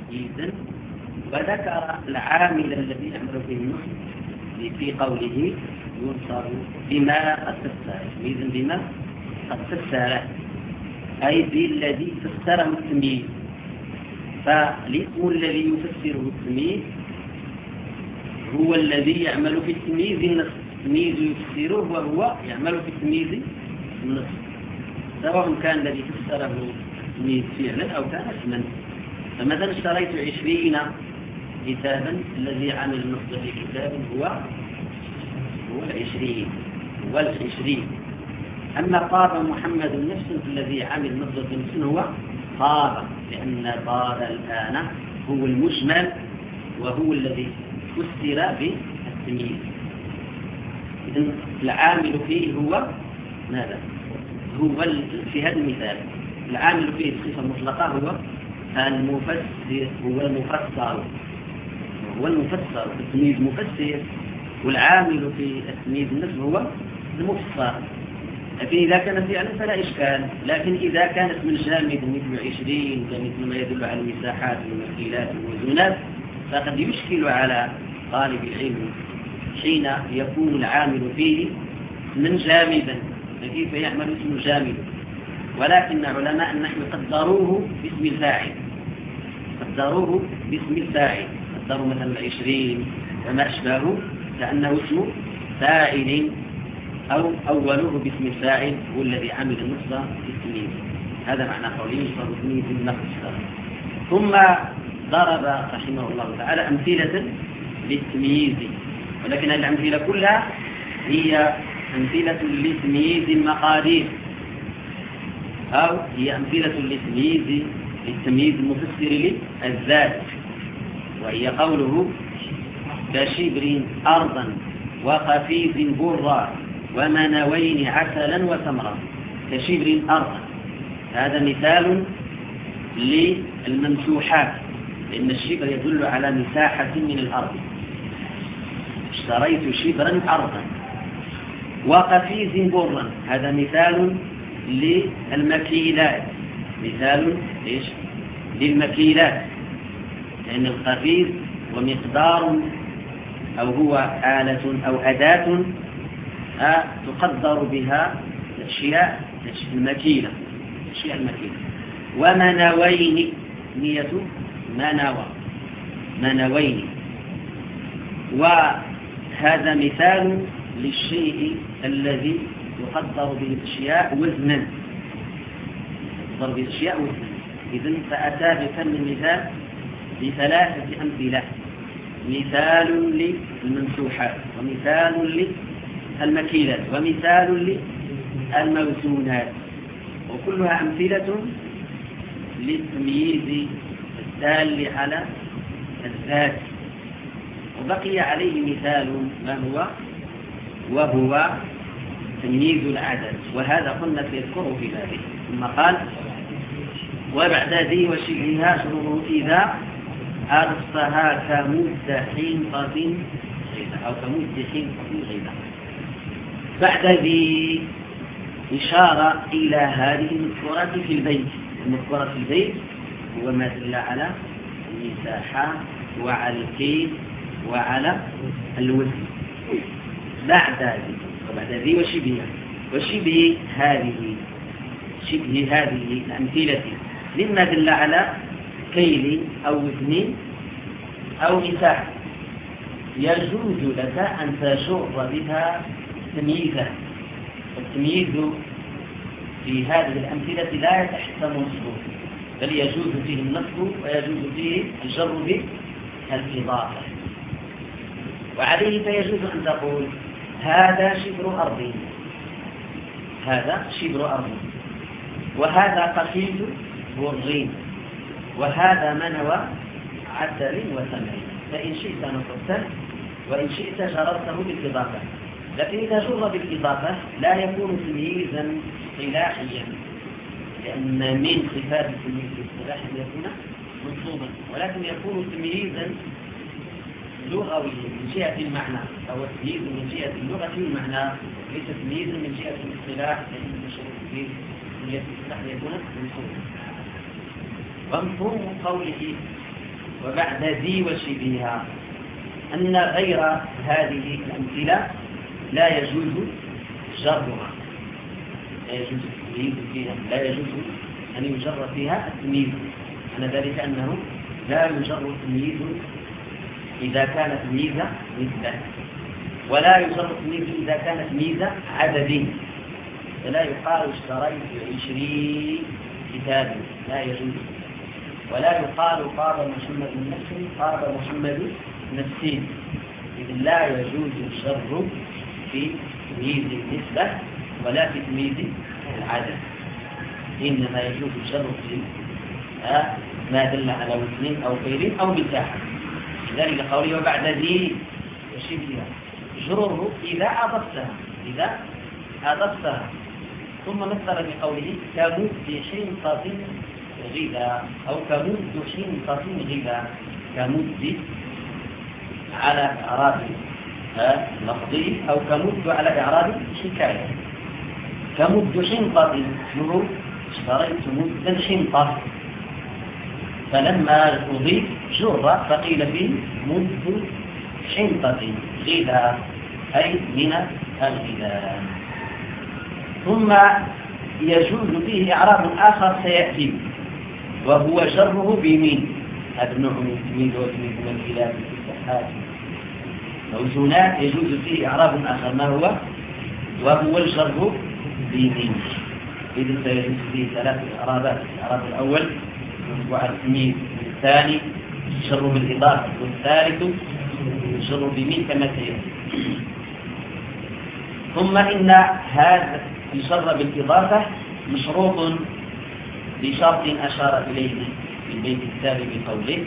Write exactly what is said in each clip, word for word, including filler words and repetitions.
تمييزا، وذكر العامل الذي يعمل فيه النصب في قوله ينصب بما قد فسره، تمييزا بما قد فسره أي بالذي فسره التمييز. فالاسم الذي يفسره التمييز هو الذي يعمل في التمييز النصب، التمييز يفسره وهو يعمل في التمييز النصب، سواء كان الذي فسره التمييز فعلا أو كان اسما. فمثلا اشتريت عشرين كتابا، الذي عمل النصب في كتاب هو هو العشرين هو العشرين. أما طاب محمد نفسه الذي عمل نصب في نفسه هو طاب، لأن طاب الآن هو المجمل وهو الذي فسر بالتمييز. إذن العامل فيه هو ماذا؟ هو في هذا المثال العامل فيه بصفة مطلقة هو المفسر، هو المفسر هو المفسر التمييز مفسر، والعامل في التمييز النفس هو المفسر. لكن إذا كان فعلا فلا إشكال، لكن إذا كانت من جامد مثل عشرين مثل ما يدل على المساحات والمكيلات والوزنات فقد يشكل على طالب العلم حين يكون العامل فيه من جامدا، فكيف يعمل اسم جامد. ولكن علماء النحو قدروه باسم الفاعل، قدروه باسم الفاعل، قدروا مثلا العشرين وما أشبهه لأنه اسم فاعل، أو أوله باسم الفاعل هو الذي عمل النصب في التمييز. هذا معنى قوله ينصب التمييز بالنصب. ثم ضرب رحمه الله تعالى أمثلة للتمييز، ولكن الأمثلة كلها هي أمثلة لتمييز المقادير، أو هي أمثلة لتمييز للتمييز المفسر للذات، وهي قوله كشبر أرضا وقفيز برا ومنوين عسلا وتمرا. كشبر أرضا هذا مثال للممسوحات، لأن الشبر يدل على مساحة من الأرض. اشتريت شبرا أرضا. وقفيز برا هذا مثال للمكيلات، مثال إيش؟ للمكيلات، لأن القفيز ومقدار أو هو آلة أو أداة تقدر بها الأشياء المكيلة، الأشياء المكيلة. ومنوين نية منوى، منوين. وهذا مثال للشيء الذي يقدر به الأشياء وزنا، يقدر به الأشياء وزنا. إذن فأتى بفن المثال بثلاثة أمثلة: مثال للممسوحات، ومثال للمكيلات، ومثال للموزونات، وكلها أمثلة للتمييز الدال على الذات. وبقي عليه مثال ما هو وهو تمييز العدد، وهذا قلنا سيذكره في ذلك. ثم قال: وبعد ذي وشبهها شروطه إذا أرصها كمد حنطة غيظة، أو كمد حنطة غيظة. بعد ذي إشارة إلى هذه المذكورات في البيت. المذكورات في البيت هو ما دل على المساحة وعلى الكيل وعلى الوزن. بعد ذي وبعد ذي وشبهها، وشبه هذه، شبه هذه الأمثلة مما دل على كيل أو وزن أو مساحة يجوز لك أن تجر بها تمييزا. التمييز في هذه الأمثلة لا يتحتم نصبه، بل يجوز فيه النصب ويجوز فيه الجر بالإضافة. وعليه فيجوز أن تقول: هذا شبر أرض، هذا شبر أرض، وهذا قفيز برين، وهذا منوى عسل وثمر. فإن شئت نصبته وإن شئت جررته بالإضافة. لكن إذا جر بالإضافة لا يكون تمييزا اصطلاحيا، لأن من صفات التمييز الاصطلاحي أن يكون منصوبا، ولكن يكون تمييزا لغويا من جهة المعنى، أو تمييز من جهة اللغة والمعنى، ليس تمييزا من جهة الاصطلاح، لأن من شروط التمييز من جهة الاصطلاح يكون منصوبا. ومفهوم قوله وبعد ذي وشبهها أن غير هذه الأمثلة لا يجوز جرها، لا يجوز التمييز فيها، لا يجوز أن يجر فيها التمييز. أن ذلك أنه لا يجر التمييز إذا كان تمييز نسبة، ولا يجر التمييز إذا كان تمييز عدد. فلا يقال اشتريت عشرين كتابا، لا يجوز. ولا يقال طاب محمد نفسه طاب محمد نفسين، إذ لا يجوز الشر في تمييز النسبة ولا في تمييز العدد، إنما يجوز الشر في ما دل على وزن أو غير أو مساحة. لذلك قوله وبعد ذي وشبهها جره إذا أضفتها، إذا أضفتها. ثم مثل بقوله كمد حنطة غذا أو كمد حنطة غذا، كمد على إعراب لفظي أو كمد على إعراب حكاية. كمد حنطة جره اشتريت مدا حنطة، فلما أضيف جر فقيل فيه مد حنطة غذا أي من الغذاء. ثم يجوز فيه إعراب آخر سيأتي وهو جره بمن. هذا النوع من التمييز والتمييز من الخلاف في الصحات موزونات يجوز فيه إعراب آخر، ما هو؟ وهو الجر بمن. إذن سيجوز فيه ثلاث إعرابات. الإعراب الأول هو التمييز، الثاني الجر بالإضافة، والثالث الجر بمن كما سيأتي. ثم إن هذا الجر بالإضافة مشروط بشرط أشار إليه في البيت التالي بقوله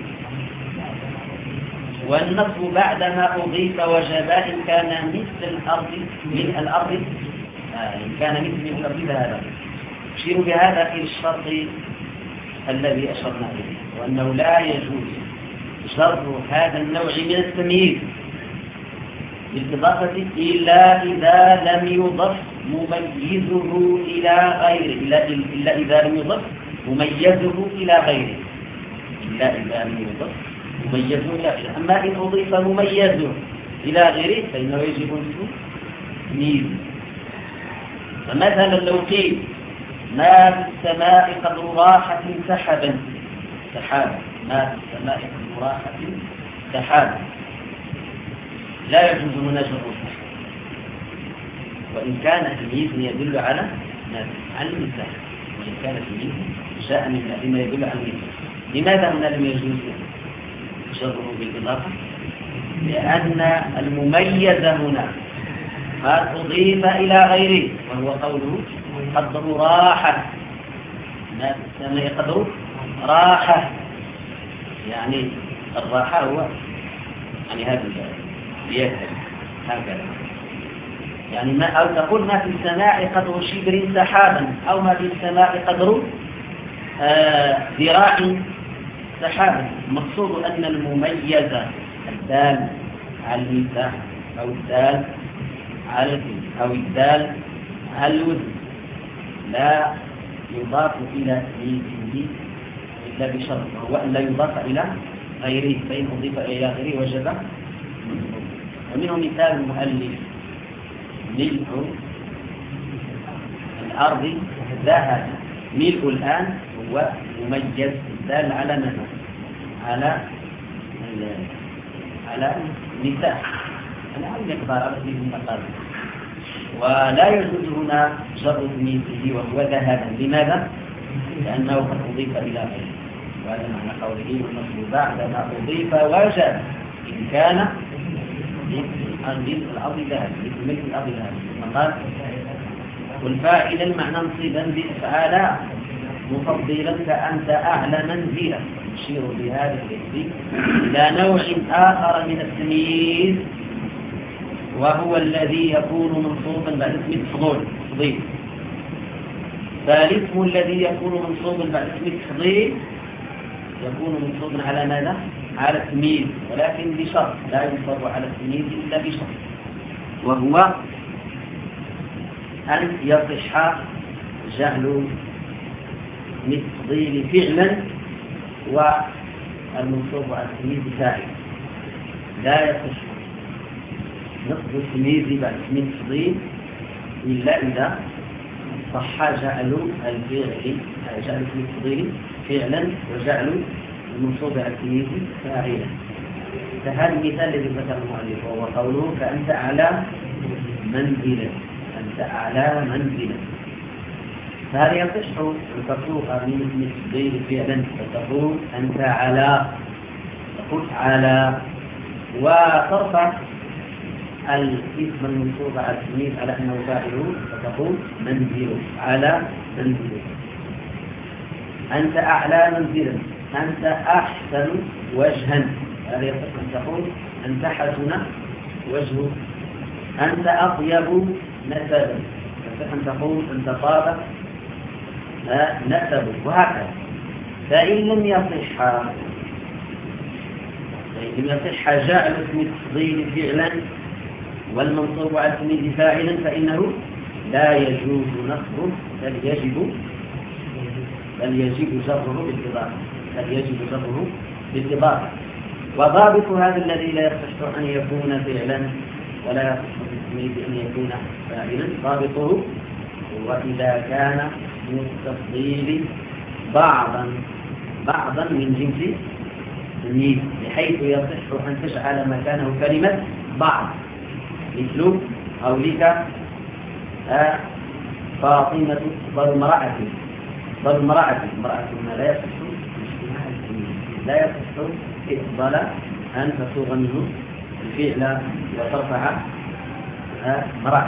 والنصب بعدما أضيف وجب إن كان مثل الأرض من الأرض آه إن كان مثل من الأرض فهذا. يشير بهذا إلى الشرط الذي أشرنا إليه، وأنه لا يجوز جر هذا النوع من التمييز بالإضافة إلا إذا لم يضف مميزه إلى غيره، إلا, إلا إذا لم يضف مميزه إلى غيره، إلا إذا لم يضف مميزه إلى غيره. أما إن أضيف مميزه إلى غيره فإنه يجب أن تمييز. فمثلا لو قيل ما في السماء قدر راحة سحبا، سحابا، ما في السماء قدر راحة سحابا، لا يجوز هنا جره، وإن كان تمييز يدل على على المساحة، وإن كان تمييز جاء من بما يدل على المساحة. لماذا هنا لم يجوز جره بالإضافة؟ لأن المميز هنا قد أضيف إلى غيره، وهو قوله قدر راحة، ما في السماء قدر راحة، يعني الراحة هو يعني هذا اليد هكذا، يعني ما أو تقول ما في السماء قدر شبر سحابا، أو ما في السماء قدر ذراع آه سحابا. المقصود أن المميز الدال على المساحة أو الدال على الوزن أو الدال على الوزن لا يضاف إلى تمييزه إلا بشرط، وهو أن لا يضاف إلى غيره، فإن أضيف إلى غيره وجب. ومنه مثال المؤلف ملء الأرض ذهب. ملء الآن هو مميز دال على ماذا؟ على على مساحة، على المقدار، على المقدار. ولا يجوز هنا جر تمييزه وهو ذهبا. لماذا؟ لأنه قد أضيف إلى غيره، وهذا معنى قوله والنصب بعدما أضيف وجب إن كان مثل الأرض ذهب، مثل الأرض ذهب. ثم قال والفاعل المعنى نصيبا بإفعالا مفضلا كأنت أعلى منزلا، يشير بهذا الاسم إلى نوع آخر من التمييز، وهو الذي يكون منصوبا بعد اسم التفضيل تفضيل. فالاسم الذي يكون منصوبا بعد اسم التفضيل يكون منصوبا على ماذا؟ على التمييز، ولكن بشرط، لا ينصب على التمييز إلا بشرط، وهو أن يصح جعل التفضيل فعلا المنصوب على التمييز فاعل لا يصح نصب التمييز بعد اسم التفضيل إلا إذا صح جعل الفعل جعل اسم التفضيل فعلا وجعل المنصوب على التمييز فاعلا. فهذا المثال الذي ذكر المؤلف وهو قوله فأنت أعلى منزلا أنت أعلى منزلا. فهذا يصح أن تفوق من اسم التفضيل فعلا فتقول أنت على تقول على وترفع الاسم المنصوب على التمييز على أنه فاعله فتقول منزل على منزل. أنت أعلى منزلا أنت أحسن وجها هذا يصح أن تقول أنت حسن وجهه. أنت أطيب نسبا يصح أن تقول أنت طاب نسبه وهكذا. فإن لم يصح فإن لم يصح جعل اسم التفضيل فعلا والمنصوب على التمييز فاعلا فإنه لا يجوز نصبه بل يجب بل يجب جره بالإضافة بل يجب جره بالإضافة. وضابط هذا الذي لا يصح أن يكون فعلا ولا يصح في التمييز أن يكون فاعلا ضابطه وإذا كان من التفضيل بعضا بعضا من جنس التمييز بحيث يصح أن تجعل مكانه كلمة بعض مثل قولك آه فاطمة ضل امرأة ضل امرأة امرأة لا يصح لا يصح إفضل أن تصوغ منه الفعل وترفع آه امرأة.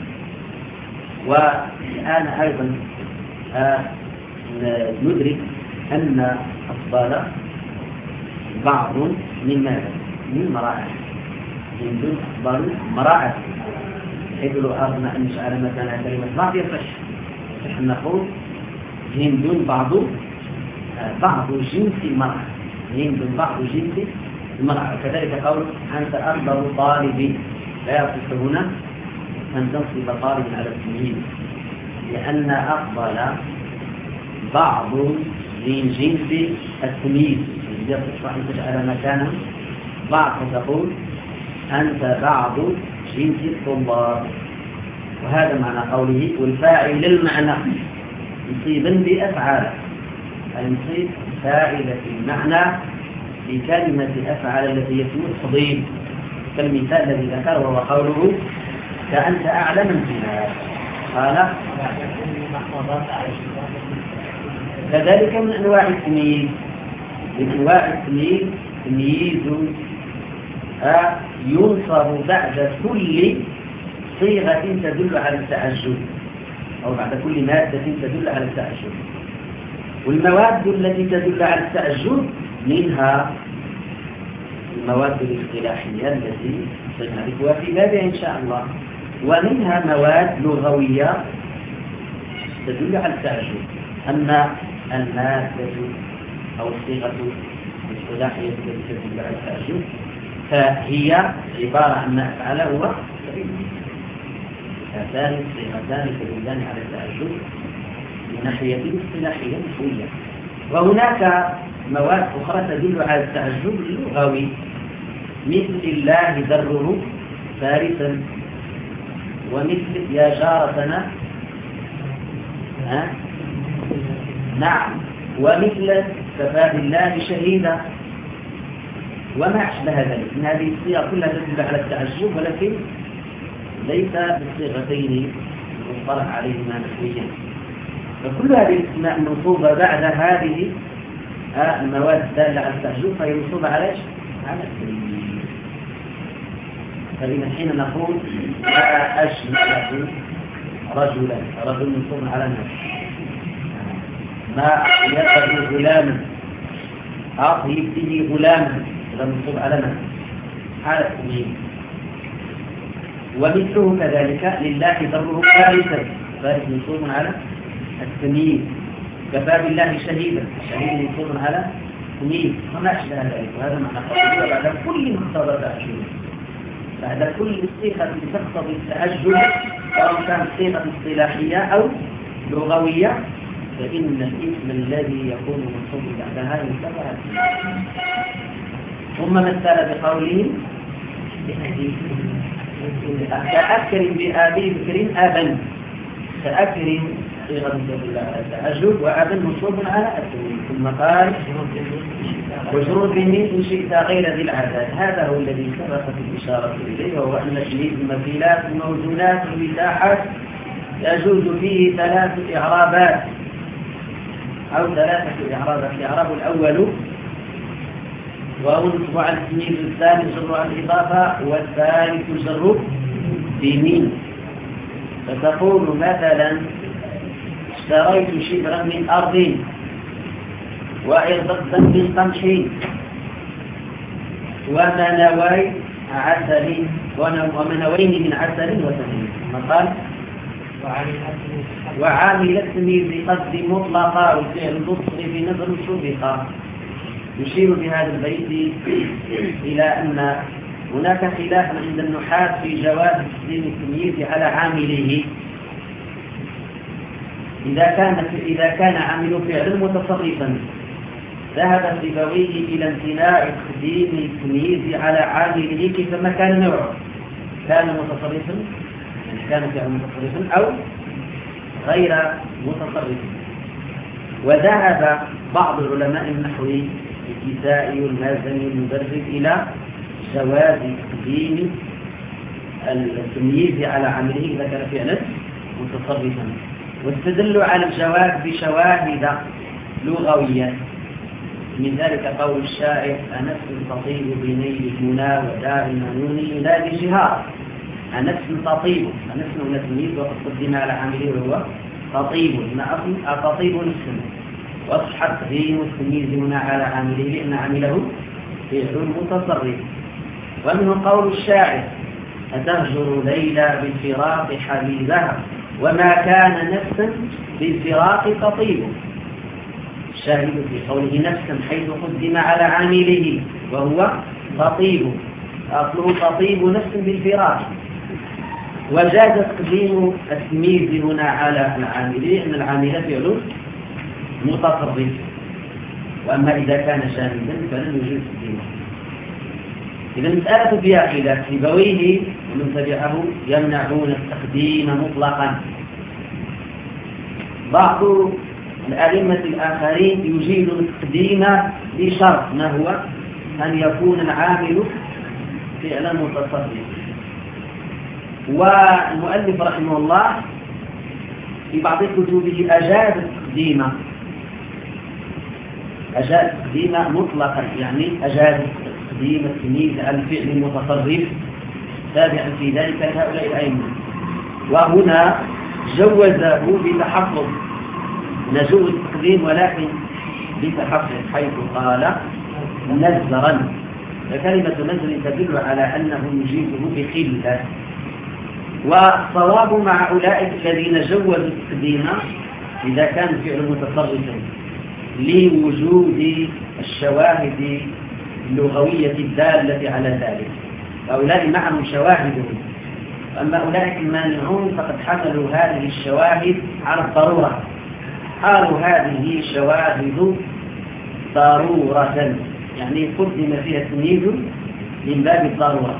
والآن أيضا آه ندرك أن أفضل بعض من ماذا؟ من مراعي من دون أفضل مراعي حيث لو أردنا أن نجعل مثلا كلمة بعض يصح يصح أن نقول هند بعض آه بعض جنس المرأة هند بعض جنس المرأة. كذلك قول أنت أفضل طالب لا يصح هنا أن تنصب طالب على التمييز لأن أفضل بعض من جنس التمييز يصح أن تجعل مكانه بعض فتقول أنت بعض جنس الطلاب. وهذا معنى قوله والفاعل للمعنى نصيبا بأفعال أي نصيب فاعلة المعنى بكلمة أفعال التي يتم التفضيل كالمثال الذي ذكر وهو قوله كأنت أعلى منزلا قال كذلك من أنواع التمييز من أنواع التمييز تمييز ينصب بعد كل صيغة تدل على التعجب أو بعد كل مادة تدل على التعجب. والمواد التي تدل على التعجب منها المواد الاصطلاحية التي سنعرفها في بابها إن شاء الله ومنها مواد لغوية تدل على التعجب. أما المادة أو الصيغة الاصطلاحية التي تدل على التعجب فهي عبارة عن ما أفعله هو هاتان الصيغتان تدلان على التعجب من ناحية الاصطلاحية نحوية. وهناك مواد أخرى تدل على التعجب اللغوي مثل الله ذره فارسا ومثل يا جارتنا ها نعم ومثل كفى بالله شهيدا وما أشبه ذلك من هذه الصيغ كلها تدل على التعجب ولكن ليس بالصيغتين المصطلح عليهما نحويا. فكل هذه الاسماء منصوبة بعد هذه المواد الدالة على التعجب فهي منصوبة على ايش؟ على التمييز. فمن حين نقول ما أجمل رجلا رجل منصوب على النفس ما يقضي غلاما أعطي به غلاما هذا منصوب على نفس على التمييز. ومثله كذلك لله ذره فارسا فارس منصوب على التمييز. كفى بالله شهيدا شهيد منصوب على التمييز وما أشبه ذلك. وهذا معنى قوله بعد كل مقتضى التعجب بعد كل صيغة تقتضي التعجب سواء كانت صيغة اصطلاحية أو لغوية فإن الاسم الذي يكون منصوب بعدها ينتبه. ثم مثل بقوله كأكرم بأبي بكر أبا، كأكرم أجود وأبا منصوب على أكرم. ثم قال وشروط به إن شئت غير ذي العدد. هذا هو الذي سبقت الإشارة إليه، وهو أن تمييز المثيلات الموجودات المساحات يجوز فيه ثلاث إعرابات أو ثلاثة إعرابات. الإعراب الأول ونصب على التمييز، الثاني جر على الإضافة، والثالث جر بمين. فتقول مثلا اشتريت شبرا من أرض وإرضا من قمح ومنوي عسل ومنوين من عسل وسمين. ثم قال وعامل التمييز قد مطلقا والفعل المصرف نظر سبقا. يشير بهذا البيت إلى أن هناك خلاف عند النحاة في جواز تقديم التمييز على عامله إذا كان إذا كان عامل فعل متصرفا. ذهب سيبويه إلى امتناع تقديم التمييز على عامله كيفما كان نوعه، كان متصرفا يعني كان فعل متصرفا أو غير متصرف. وذهب بعض العلماء النحوي الكسائي والمازني المبرد إلى جواز تقديم التمييز على عامله إذا كان فعلا متصرفا، واستدلوا على الجواز بشواهد لغوية. من ذلك قول الشاعر أنفس تطيب بنيل المنى ودار المنون ينادي جهارا. أنفس تطيب، أنفس هنا تمييز وقد قدم على عامله وهو تطيب، أتطيب نفسه، واصح تقديم التمييز هنا على عامله لأن عامله فعل متصرف. ومنه قول الشاعر أتهجر ليلى بالفراق حبيبها وما كان نفسا بالفراق تطيب. الشاهد في قوله نفسا حيث قدم على عامله وهو تطيب، أصله تطيب نفس بالفراق. وجاز تقديم التمييز هنا على العامل لأن العامل فعل متصرف، وأما إذا كان شاملا فلن يجوز تقديمه. إذا المسألة فيها خلاف، سيبويه ومن تبعه يمنعون التقديم مطلقا. بعض الأئمة الآخرين يجيز التقديم بشرط، ما هو أن يكون العامل فعلا متصرف. والمؤلف رحمه الله في بعض كتبه أجاز التقديم أجاز التقديم مطلقا، يعني أجاز تقديم التمييز على الفعل المتصرف تابعا في ذلك لهؤلاء الأئمة. وهنا جوزه بتحفظ، نجوز التقديم ولكن بتحفظ، حيث قال نزرا، فكلمة نزر تدل على أنه يجيزه بقلة. والصواب مع أولئك الذين جوزوا التقديم إذا كان فعل متصرفا لوجود الشواهد اللغوية الدالة على ذلك، هؤلاء معهم شواهدهم. أما أولئك المانعون فقد حملوا هذه الشواهد على الضرورة، قالوا هذه شواهد ضرورة، يعني قدم فيها التمييز من باب الضرورة.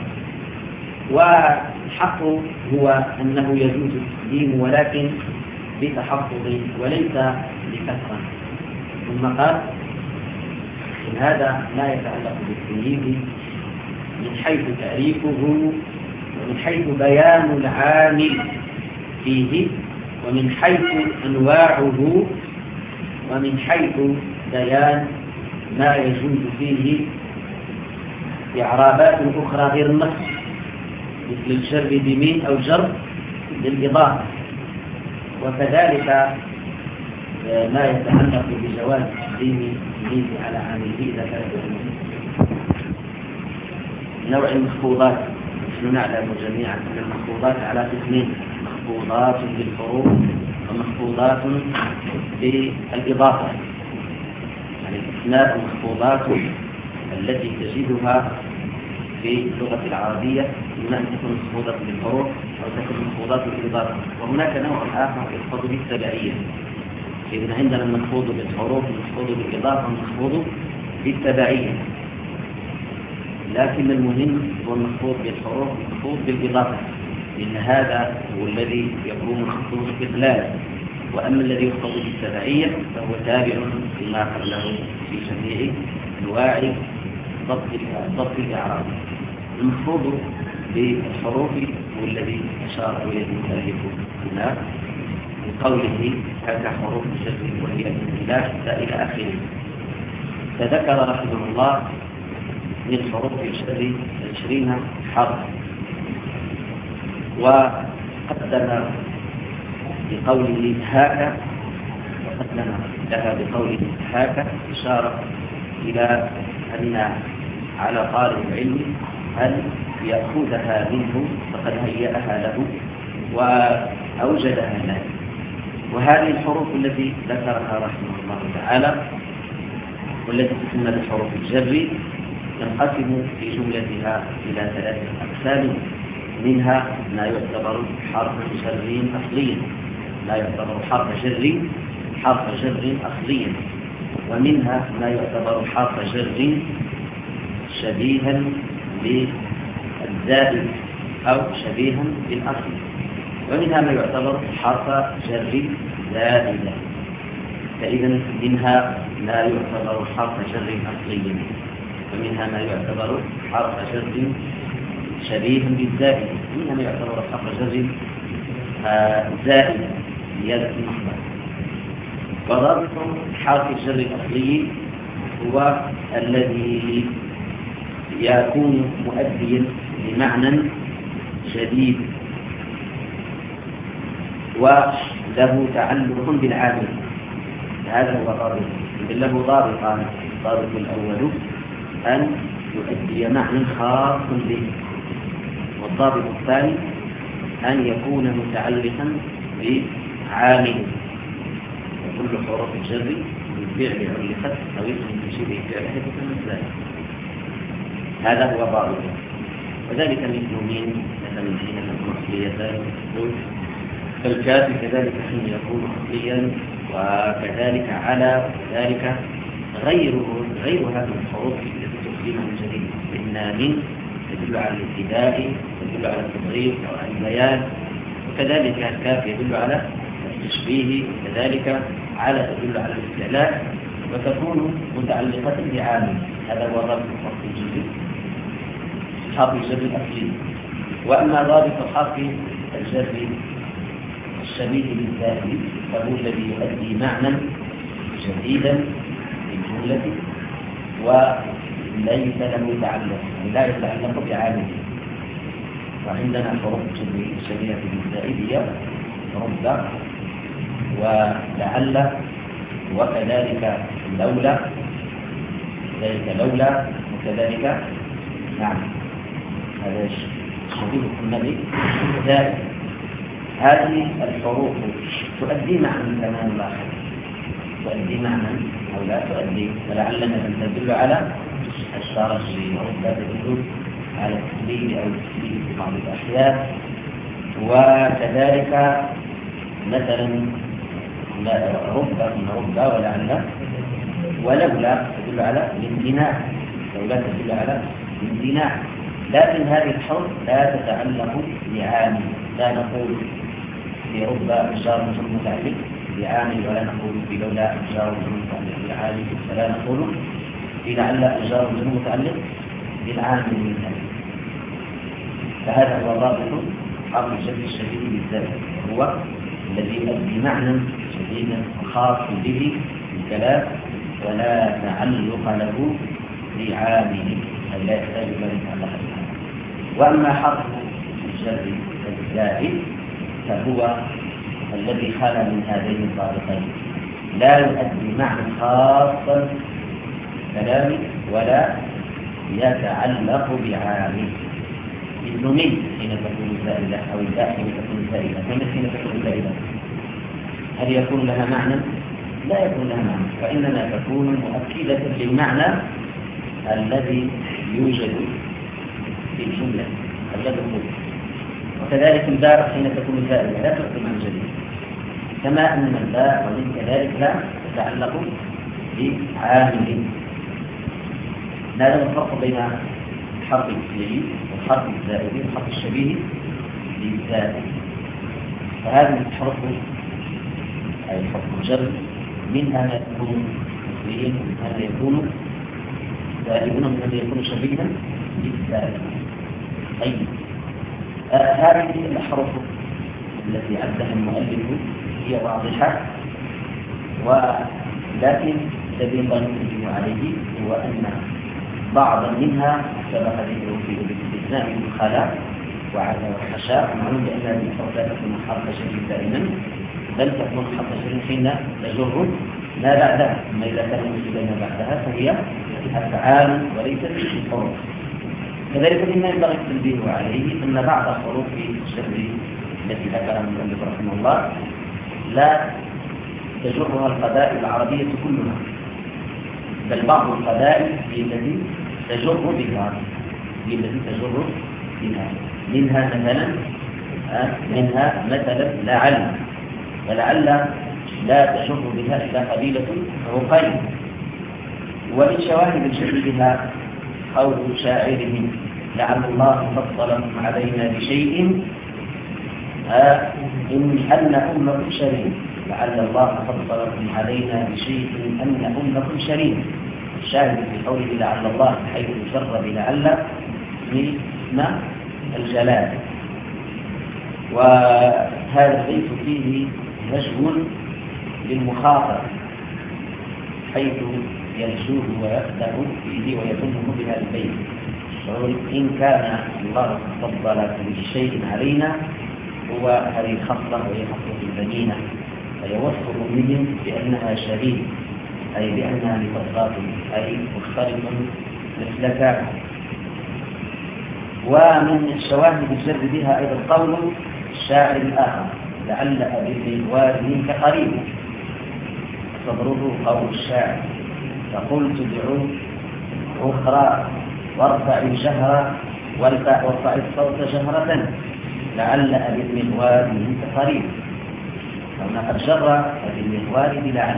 والحق هو أنه يجوز التقديم ولكن بتحفظ وليس بكثرة. ثم قال إن هذا لا يتعلق بالتمييز من حيث تعريفه ومن حيث بيان العامل فيه ومن حيث أنواعه ومن حيث بيان ما يجوز فيه إعرابات أخرى غير النص مثل الجر بمين أو جر للإضافة، وكذلك ما يتعلق بجواز تقديم التمييز على عامله إذا كان نوع المخفوضات. نحن نعلم جميعا أن المخفوضات على قسمين، مخفوضات بالحروف ومخفوضات بالإضافة. يعني الأسماء المخفوضات التي تجدها في اللغة العربية إما أن تكون مخفوضة بالحروف أو تكون مخفوضات بالإضافة. وهناك نوع آخر يخفض بالتبعية، إذن عندنا المخفوض بالحروف، المخفوض بالإضافة، المخفوض بالتبعية، لكن المهم هو المخفوض بالحروف والمخفوض بالإضافة، إن هذا هو الذي يكون مخفوض استقلالا. وأما الذي يخفض بالتبعية فهو تابع لما قبله في جميع أنواع ضبط ضبط الإعراب. المخفوض بالحروف هو الذي أشار إليه المؤلف هنا بقوله هذا حروف الجر وهي الامتلاك إلى آخره. فذكر رحمه الله من حروف الجر عشرين حرفا، وقدم بقوله هاك، وقدم لها بقوله هاك إشارة إلى أن على طالب العلم أن يأخذها منه فقد هيأها له وأوجدها له. وهذه الحروف التي ذكرها رحمه الله تعالى والتي تسمى بحروف الجر تنقسم في جملتها إلى ثلاثة أقسام، منها ما يعتبر حرف جر أصليا، ما يعتبر حرف جر حرف جر أصليا، ومنها ما يعتبر حرف جر شبيها بالزائد أو شبيها بالأصل، ومنها ما يعتبر حرف جر زائدا. فإذا منها ما يعتبر حرف جر أصليا، ومنها ما يعتبر حرف جر شبيه بالزائد، ومنها ما يعتبر حرف جر زائد زيادة المحضر. وضابط حرف الجر الأصلي هو الذي يكون مؤديا بمعنى جديد وله تعلق بالعامل، هذا هو ضابط. له ضابطان: الضابط الأول أن يؤدي معنى خاص به، والضابط الثاني أن يكون متعلقا بعامل. وكل حروف الجر بالفعل علقت أو اسم تشبه فعلها تتمثل، هذا هو ضابط. وذلك مثل من مثلا حين تكون أصلية كالكاف، كذلك حين يكون أصليا، وكذلك على، وكذلك غيره غير هذه الحروف التي تقدم من جديد. إن من تدل على الابتداء، تدل على التضعيف أو على البيان، وكذلك الكاف يدل على التشبيه، وكذلك على تدل على الاستعلاء، وتكون متعلقة بعامل. هذا هو ضابط حرف الجر حرف الجر الأصلي. وأما ضابط حرف الجر الشبيه بالزائد فهو الذي يؤدي معنى جديدا في الجملة وليس له تعلق، لا يتعلق بعامل. وعندنا حروف الجر الشبيهة بالزائد هي رب ولعل، وكذلك لولا، كذلك لولا، وكذلك نعم. هذا شبيه النبي زائد. هذه الحروف تؤدي معنى كما نلاحظ، تؤدي معنى أو لا تؤدي، فلعلنا أن تدل على الشرف وربما تدل على التسليم أو التسليم في بعض الأحيان. وكذلك مثلا رب رب ولعل، ولولا تدل على الامتناع، لولا تدل على الامتناع. لكن هذه الحروف لا تتعلق بعامل، لا نقول في رب جار متعلق بعامل، ولا نقول في لولا جار متعلق بعامل، فلا نقول في لعل جار متعلق بالعامل من ذلك. فهذا هو ضابط حرف الجر الشديد بالذات، هو الذي يؤدي معنى شديدا خاص به الكلام ولا تعلق له بعامل، أي لا يحتاج إلى أن يتعلق به. وأما حرف الجر الزائد فهو الذي خلا من هذين الضابطين، لا يؤدي معنى خاصا كلام ولا يتعلق بعامل. مثل من حين تكون زائدة أو الباء حين تكون زائدة، فمن حين تكون زائدة هل يكون لها معنى؟ لا يكون لها معنى، وإنما تكون مؤكدة للمعنى الذي يوجد في الجملة الذي هو. وكذلك الباء حين تكون زائدة لا تؤدي معنى جديد، كما أن الباء ومن كذلك لا تتعلق بعامل. هذا الفرق بين الحرف الفعلي والحرف الزائد والحرف الشبيه للزائد. فهذه الحروف أي حرف الجر منها ما يكون مفعيا ومنها ما يكون زائدا ومنها ما يكون شبيها للزائد. طيب آه هذه الأحرف التي عدها المؤلف هي واضحة، ولكن الذي ينبغي عليه هو أن بعضا منها سبق ذكره في الاستثناء الخلاء وعلى والحشاء، معلوم بأن هذه الحروف لا تكون حرف شديد دائما، بل تكون حرف شديد حين تجر ما بعدها. أما إذا كان موجودا ما بعدها فهي أفعال وليست حروف. كذلك مما ينبغي التنبيه عليه أن بعض حروف الجر التي ذكرها المؤلف رحمه الله لا تجرها القبائل العربية كلها، بل بعض القبائل هي التي تجر بها هي التي تجر بها منها مثلا منها مثلا لعل، فلعل لا تجر بها إلا قبيلة عقيل. ومن شواهد شبيهها قول شاعره لعل الله فضلكم علينا بشيء إن أن أمكم شريك، لعل الله فضلكم علينا بشيء أن أمكم شريك. الشاهد في قوله لعل الله حيث جر بلعل من الجلال. وهذا البيت فيه نجم للمخاطر حيث ينشوه ويفتح فيه ويظنه بهذا البيت، يقول إن كان الله فضلكم بشيء علينا، هو هذه الخصلة وهي خصلة البنينة، فيوصف بهم بأنها شريك أي بأنها لفضلات أي مختلف مثلك. ومن الشواهد الجر بها أيضا قول الشاعر الآخر لعل أبي الواد منك قريب، صدره قول الشاعر فقلت ادعو أخرى وارفع الجهر وارفع الصوت جهرة لعل أبي المغوار منك قريب. هنا قد جر أبي المغوار بلعل،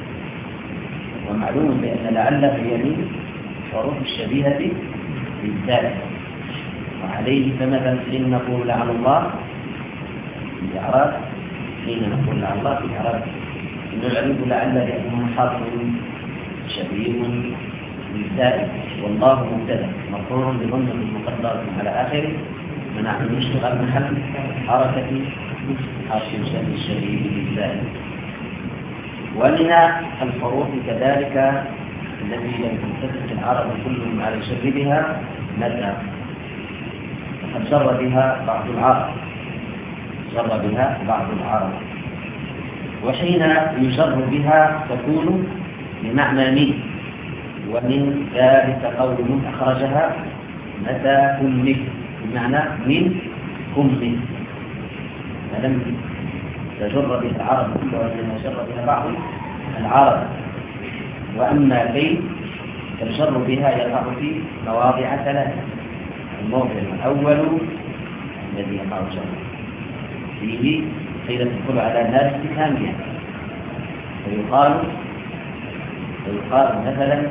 ومعلوم بأن لعل هي من حروف الشبيهة بالذات، وعليه فمثلا إن نقول لعل الله في الإعراب حين نقول لعل الله في الإعراب نعرب لعل لأنه حرف شبيه بالذات، والله مبتدأ مرفوع بضمة مقدرة على آخره منع من يشتغل محل حركة حرف الشبيه بالذات. ومن الحروف كذلك التي لم تتفق العرب كلهم على شربها متى، وقد جر بها بعض العرب جر بها بعض العرب وحين يجر بها تكون بمعنى من، ومن ذلك قول من أخرجها متى كن بمعنى من كن، فلم تجر بها العرب كلها وإنما جر بها بعض العرب. وأما كي تجر بها يقع في مواضع ثلاثة. الموضع الأول الذي يقع جر فيه حين تدخل على الناس استفهامية، فيقال فيقال مثلا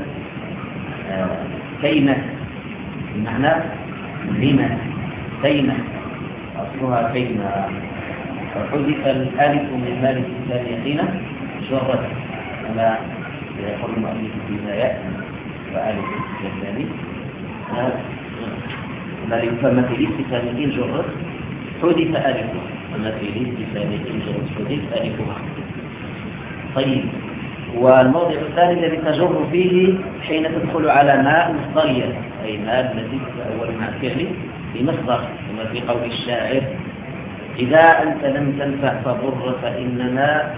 كيما بمعنى لما كيما أصلها كيما، فحذف الألف من مال الثانية حين جرت كما يقول المؤلف فيما يأتي وألف الثاني فما في الاستفهاميين جرت حذف ألفها، وما في الاستفهاميين جرت حذف ألفها. طيب، والموضع الثاني الذي تجر فيه حين تدخل على ماء مصدرية، أي ماء الذي تتأول مع الفعل في مصدر، كما في قول الشاعر إذا أنت لم تنفع فضر فإنما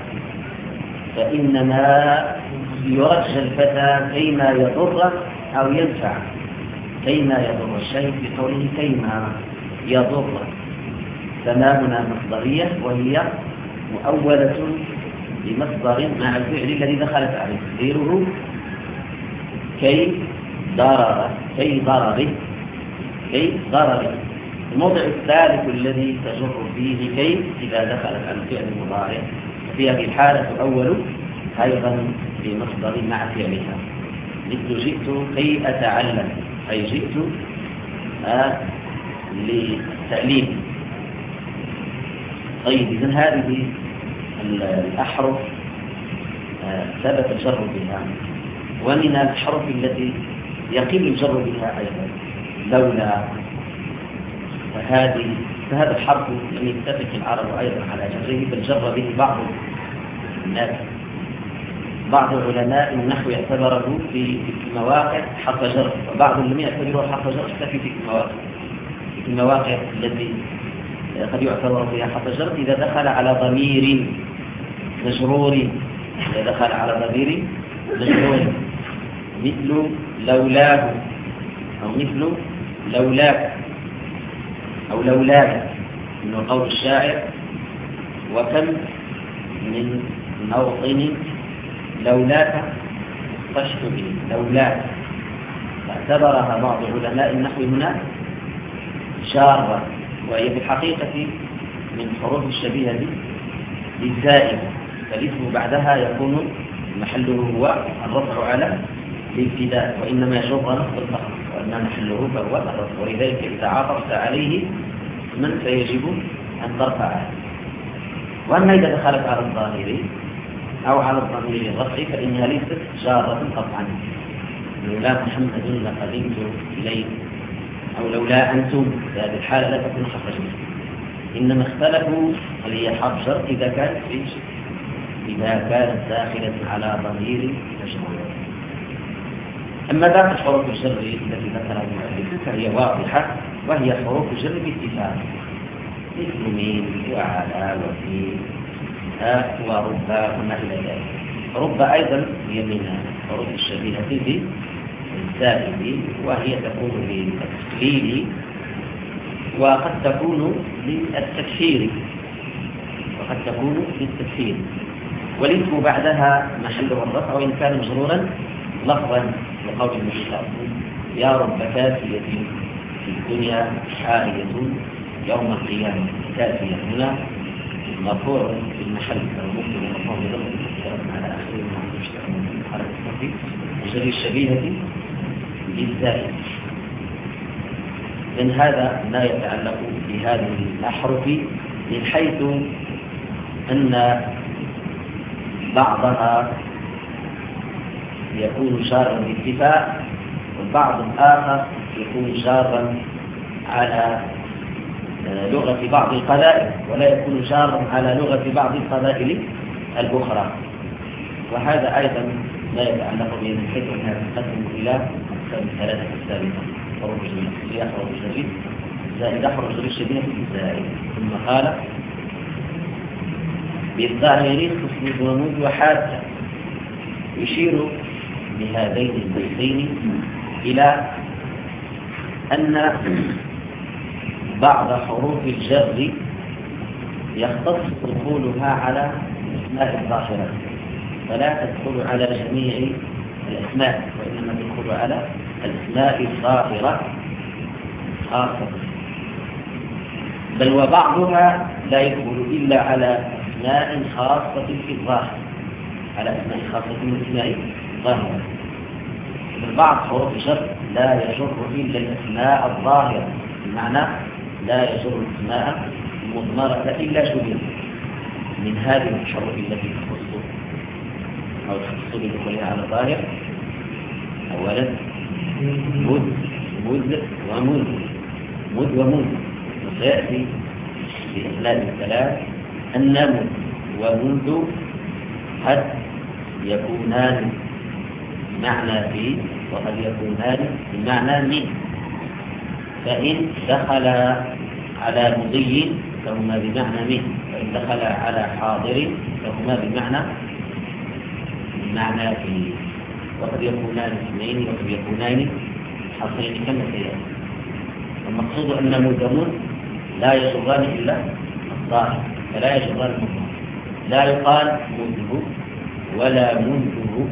فإنما يرجى الفتى كيما يضر أو ينفع، كيما يضر الشيء بقوله كيما يضر، فما هنا مصدرية وهي مؤولة بمصدر مع الفعل الذي دخلت عليه، غيره كي ضرر كي ضرر كي ضرر. الموضع الثالث الذي تجر فيه كي إذا دخلت على الفعل المضارع في هذه الحالة الأول أيضا بمصدر مع فعلها، مثل جئت كي أتعلم، أي جئت آه للتأليم. طيب إذن هذه الأحرف آه ثبت الجر بها، ومن الحرف التي يقل الجر بها أيضا لولا، فهذه فهذا الحرف لم يتفق العرب أيضا على جره، بل جر به بعض الناس. بعض علماء النحو اعتبره في المواقع حرف جر، وبعض لم يعتبره حرف جر اكتفي في المواقع في المواقع التي قد يعتبر فيها حرف جر إذا دخل على ضمير مجرور، إذا دخل على ضمير مجرور مثل لولاه، أو مثل لولاك، أو لولاك، من قول الشاعر: وكم من موطن لولاك طشت به، لولاك. فاعتبرها بعض علماء النحو هنا جارة، وهي في الحقيقة من حروف الشبيهة للزائد، فالاسم بعدها يكون محله هو الرفع على الابتداء، وإنما يجر نصب الفخر، وأن محله فهو الرفع، ولذلك إذا عطفت عليه من فيجب أن ترفعه. وأما إذا دخلت على الظاهر أو على الضمير الرفع فإنها ليست جارة قطعا، لولا محمد لقدمت إليه، أو لولا أنتم، في هذه الحالة لا تكون حرف جر، إنما اختلفوا هل هي حرف جر إذا كانت إذا كانت داخلة على ضمير مجرور. أما باقي حروف الجر التي ذكرها المؤلف فهي واضحة، وهي حروف الجر باتفاق، مثل من وعلى وفي ورب وما إلى ذلك. رب أيضا هي من حروف الشبيهة بالزائد، وهي تكون للتقليل وقد تكون للتكثير، وقد تكون للتكثير، والاسم بعدها محله الرفع وإن كان مجرورا لفظا، لقول المشتاق: يا رب كافية في الدنيا حالية يوم القيامة. كافية هنا مرفوع في المحل الممكن مرفوع بضم على آخره مع المشتاق من حركة التخفيف وجر الشبيهة بالزائد. من هذا ما يتعلق بهذه الأحرف، من حيث أن بعضها يكون جارا باتفاق، والبعض الآخر يكون جارا على لغة بعض القبائل، ولا يكون جارا على لغة بعض القبائل الأخرى. وهذا أيضا لا يتعلق به من حيث أنها تقدم إلى أقسام الثلاثة السابقة: حروف الجر، حروف الجر زائد حروف الجر الشبيهة بالزائد. ثم قال: بالظاهر خصم ومد وحادثة. يشير بهذين البيتين إلى أن بعض حروف الجر يختص دخولها على الأسماء الظاهرة، فلا تدخل على جميع الأسماء، وإنما تدخل على الأسماء الظاهرة خاصة، بل وبعضها لا يدخل إلا على أسماء خاصة في الظاهر، على أسماء خاصة من الأسماء الظاهرة. بعض حروف الجر لا يجر إلا الأسماء الظاهرة، بمعنى لا يجر الأسماء المضمرة إلا شبه. من هذه الحروف التي تخص أو تخص بدخولها على الظاهر: أولا مد مد ومنذ، مد ومنذ، وسيأتي في أسماء الثلاث أن مد ومنذ قد يكونان بمعنى في، وقد يكونان بمعنى من، فإن دخل على مضي فهما بمعنى من، وإن دخل على حاضر فهما بمعنى بمعنى في، وقد يكونان اثنين وقد يكونان حصرين كما سيأتي. المقصود أن مدمون لا يجران إلا الظاهر، فلا يجران المضمر، لا يقال منذ ولا منذه.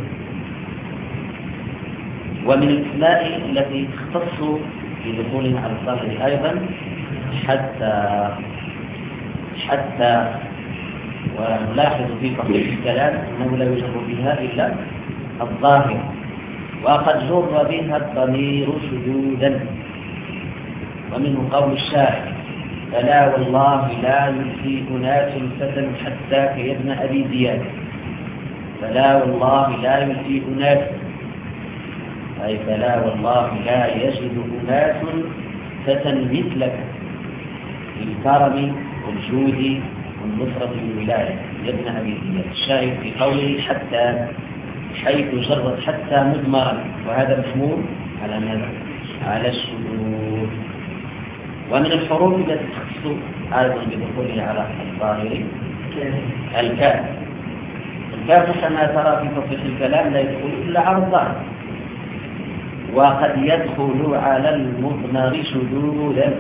ومن الأسماء التي تختص بدخولها على الظاهر أيضا حتى حتى ونلاحظ في تصريف الكلام أنه لا يجر بها إلا الظاهر، وقد جر بها الضمير شذوذا. ومنه قول الشاعر: فلا والله لا يلفي أناس فتى حتى كيدن أبي زياد. فلا والله لا يلفي أناس، أي فلا والله لا يجد أناس فتى مثلك في الكرم والجود والنصرة والولاية يا ابن أبي زياد. الشاهد في قوله حتى، حيث جرت حتى مضمرا، وهذا محمول على ماذا؟ على الشذوذ. ومن الحروف التي تخص أيضا بدخولها على الظاهر الكاف. الكاف كما ترى في تصريح الكلام لا يدخل إلا على الظاهر، وقد يدخل على المضمر شذوذا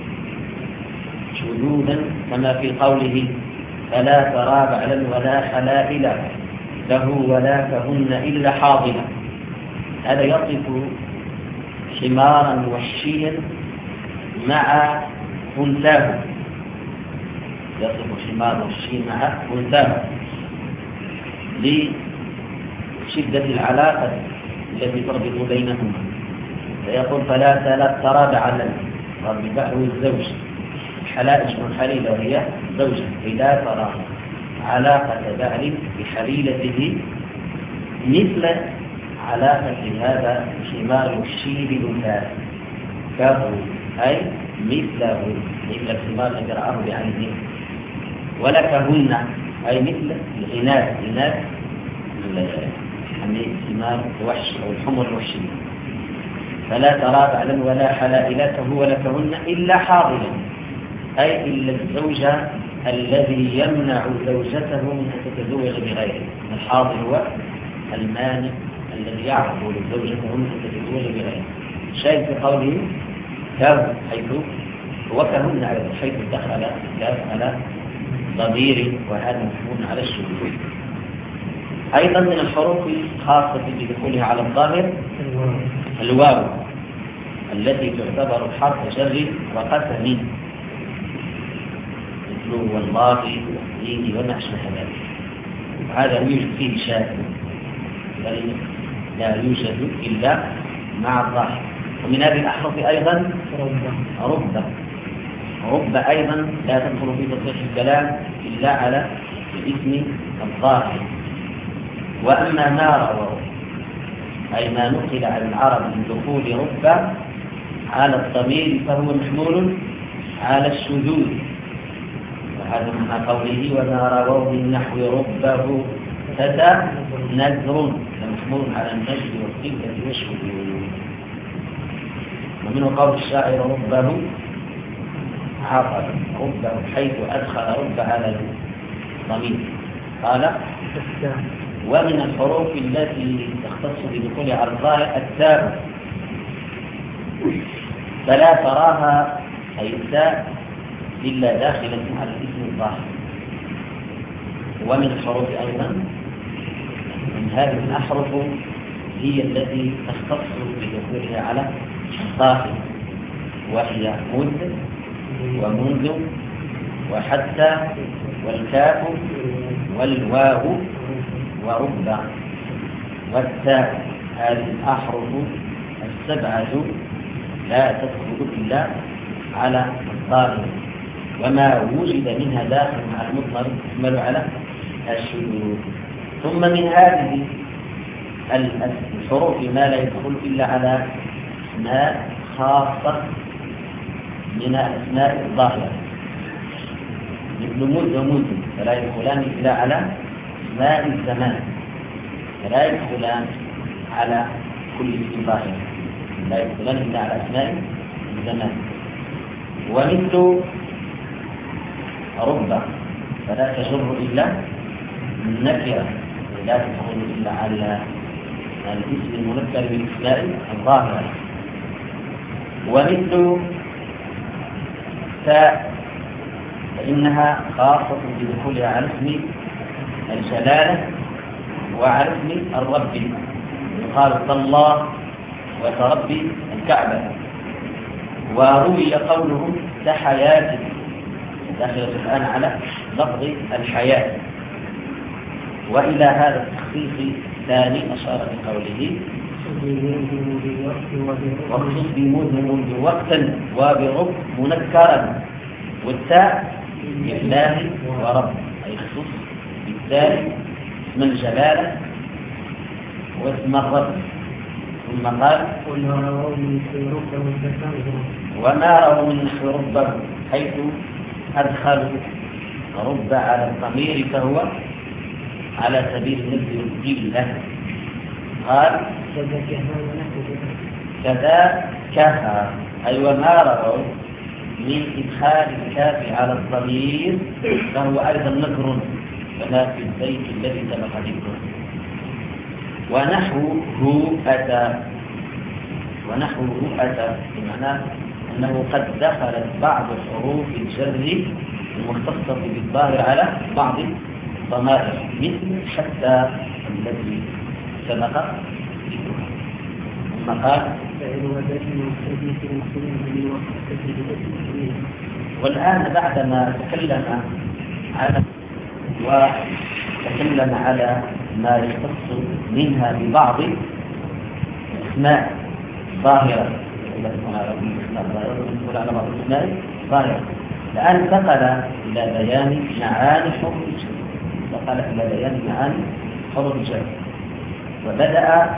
شذوذا كما في قوله: فلا ترى بعلا ولا حلائلا له ولا كهن إلا حاضنا. هذا يصف حمارا وحشيا مع أنثاه، يصف حمار وحشي مع أنثاه لشدة العلاقة التي تربط بينهما. فيقول: فلا ترى بعلا، ربطه الزوج، حلائج من حليلة وهي زوجة، لا ترى علاقة بعل بحليلته مثل علاقة هذا الحمار الوحشي بأنثاه، كافه أي مثله، مثل الحمار الذي رآه بعينه. ولكهن أي مثل الإناث، الإناث يعني الحمار الوحش أو الحمر الوحشي. فلا ترى بعلا ولا حلائلته ولكهن إلا حاضنا، أي إلا الزوج الذي يمنع زوجته من أن تتزوج بغيره. الحاضر هو المانع الذي يعرض لزوجته من أن تتزوج بغيره. شاهد في قوله كهن، حيث وكهن أيضا، حيث دخل على على ضمير، وهذا محمول على الشذوذ. أيضا من الحروف الخاصة بدخولها على الظاهر الواو، التي تعتبر حرف جر وقسم، مثل والله والدين وما أشبه ذلك. هذا يوجد فيه شاذ، بل لا يوجد إلا مع الظاهر. ومن هذه الأحرف أيضا رب، رب أيضا لا تدخل في تصريح الكلام إلا على الاسم الظاهر. وأما ما روى أي ما نقل عن العرب من دخول رب على الضمير فهو محمول على الشذوذ، وهذا معنى قوله: وما رووا من نحو ربه فتى نذر، محمول على النجد والقلة والشذوذ. ومنه قول الشاعر: ربه عقل، ربه حيث أدخل رب على الضمير. قال: ومن الحروف التي تختص بدخول على الظاهر التاء، فلا تراها أي التاء إلا داخلة على الاسم الظاهر. ومن الحروف أيضا من هذه الأحرف هي التي تختص بدخولها على الظاهر، وهي مذ ومنذ وحتى والكاف والواو ورب والتاء. هذه الأحرف السبعة لا تدخل إلا على الظاهر، وما وجد منها داخل مع المضمر يحمل على الشذوذ. ثم من هذه الحروف ما لا يدخل إلا على أسماء خاصة من أسماء الظاهرة، مثل مذ ومذ، فلا يدخلان إلا على أسماء الزمان، فلا يدخلان على كل اسم ظاهر، لا يدخلان إلا على أسماء الزمان. ومثل رب فلا تجر إلا النكرة، لا تدخل إلا على الاسم المنكر بالاسماء الظاهرة. ومثل تاء فإنها خاصة بدخولها على اسم الجلالة وعلى اسم الرب، يقال تالله وتربي الكعبة. وروي قولهم تحياتك، داخلة الآن على لفظ الحياة، وإلى هذا التخصيص الثاني أشار بقوله واخصص بمذنب بوقتا وبرب منكرا والتاء لله ورب، أي خصوص بالتالي اسم الجلالة واسم الرب. ثم قال وما رأوا من نحو ربه حيث أدخلوا رب على الضمير فهو على سبيل النفي والجلة. قال كذا كفى، أي وما رأوا من إدخال الكاف على الضمير فهو أيضا نكر كما في البيت الذي سبق ذكره. ونحوه أتى، ونحوه أتى بمعنى أنه قد دخلت بعض حروف الجر المختصة بالظاهر على بعض الضمائر مثل حتى الذي سبق ذكره. ثم قال والآن بعدما تكلم على وتكلم على ما يختص منها ببعض الأسماء ظاهرة على بعض الأسماء ظاهرة، الآن انتقل إلى بيان معاني حروف الجر، انتقل إلى بيان معاني حروف الجر وبدأ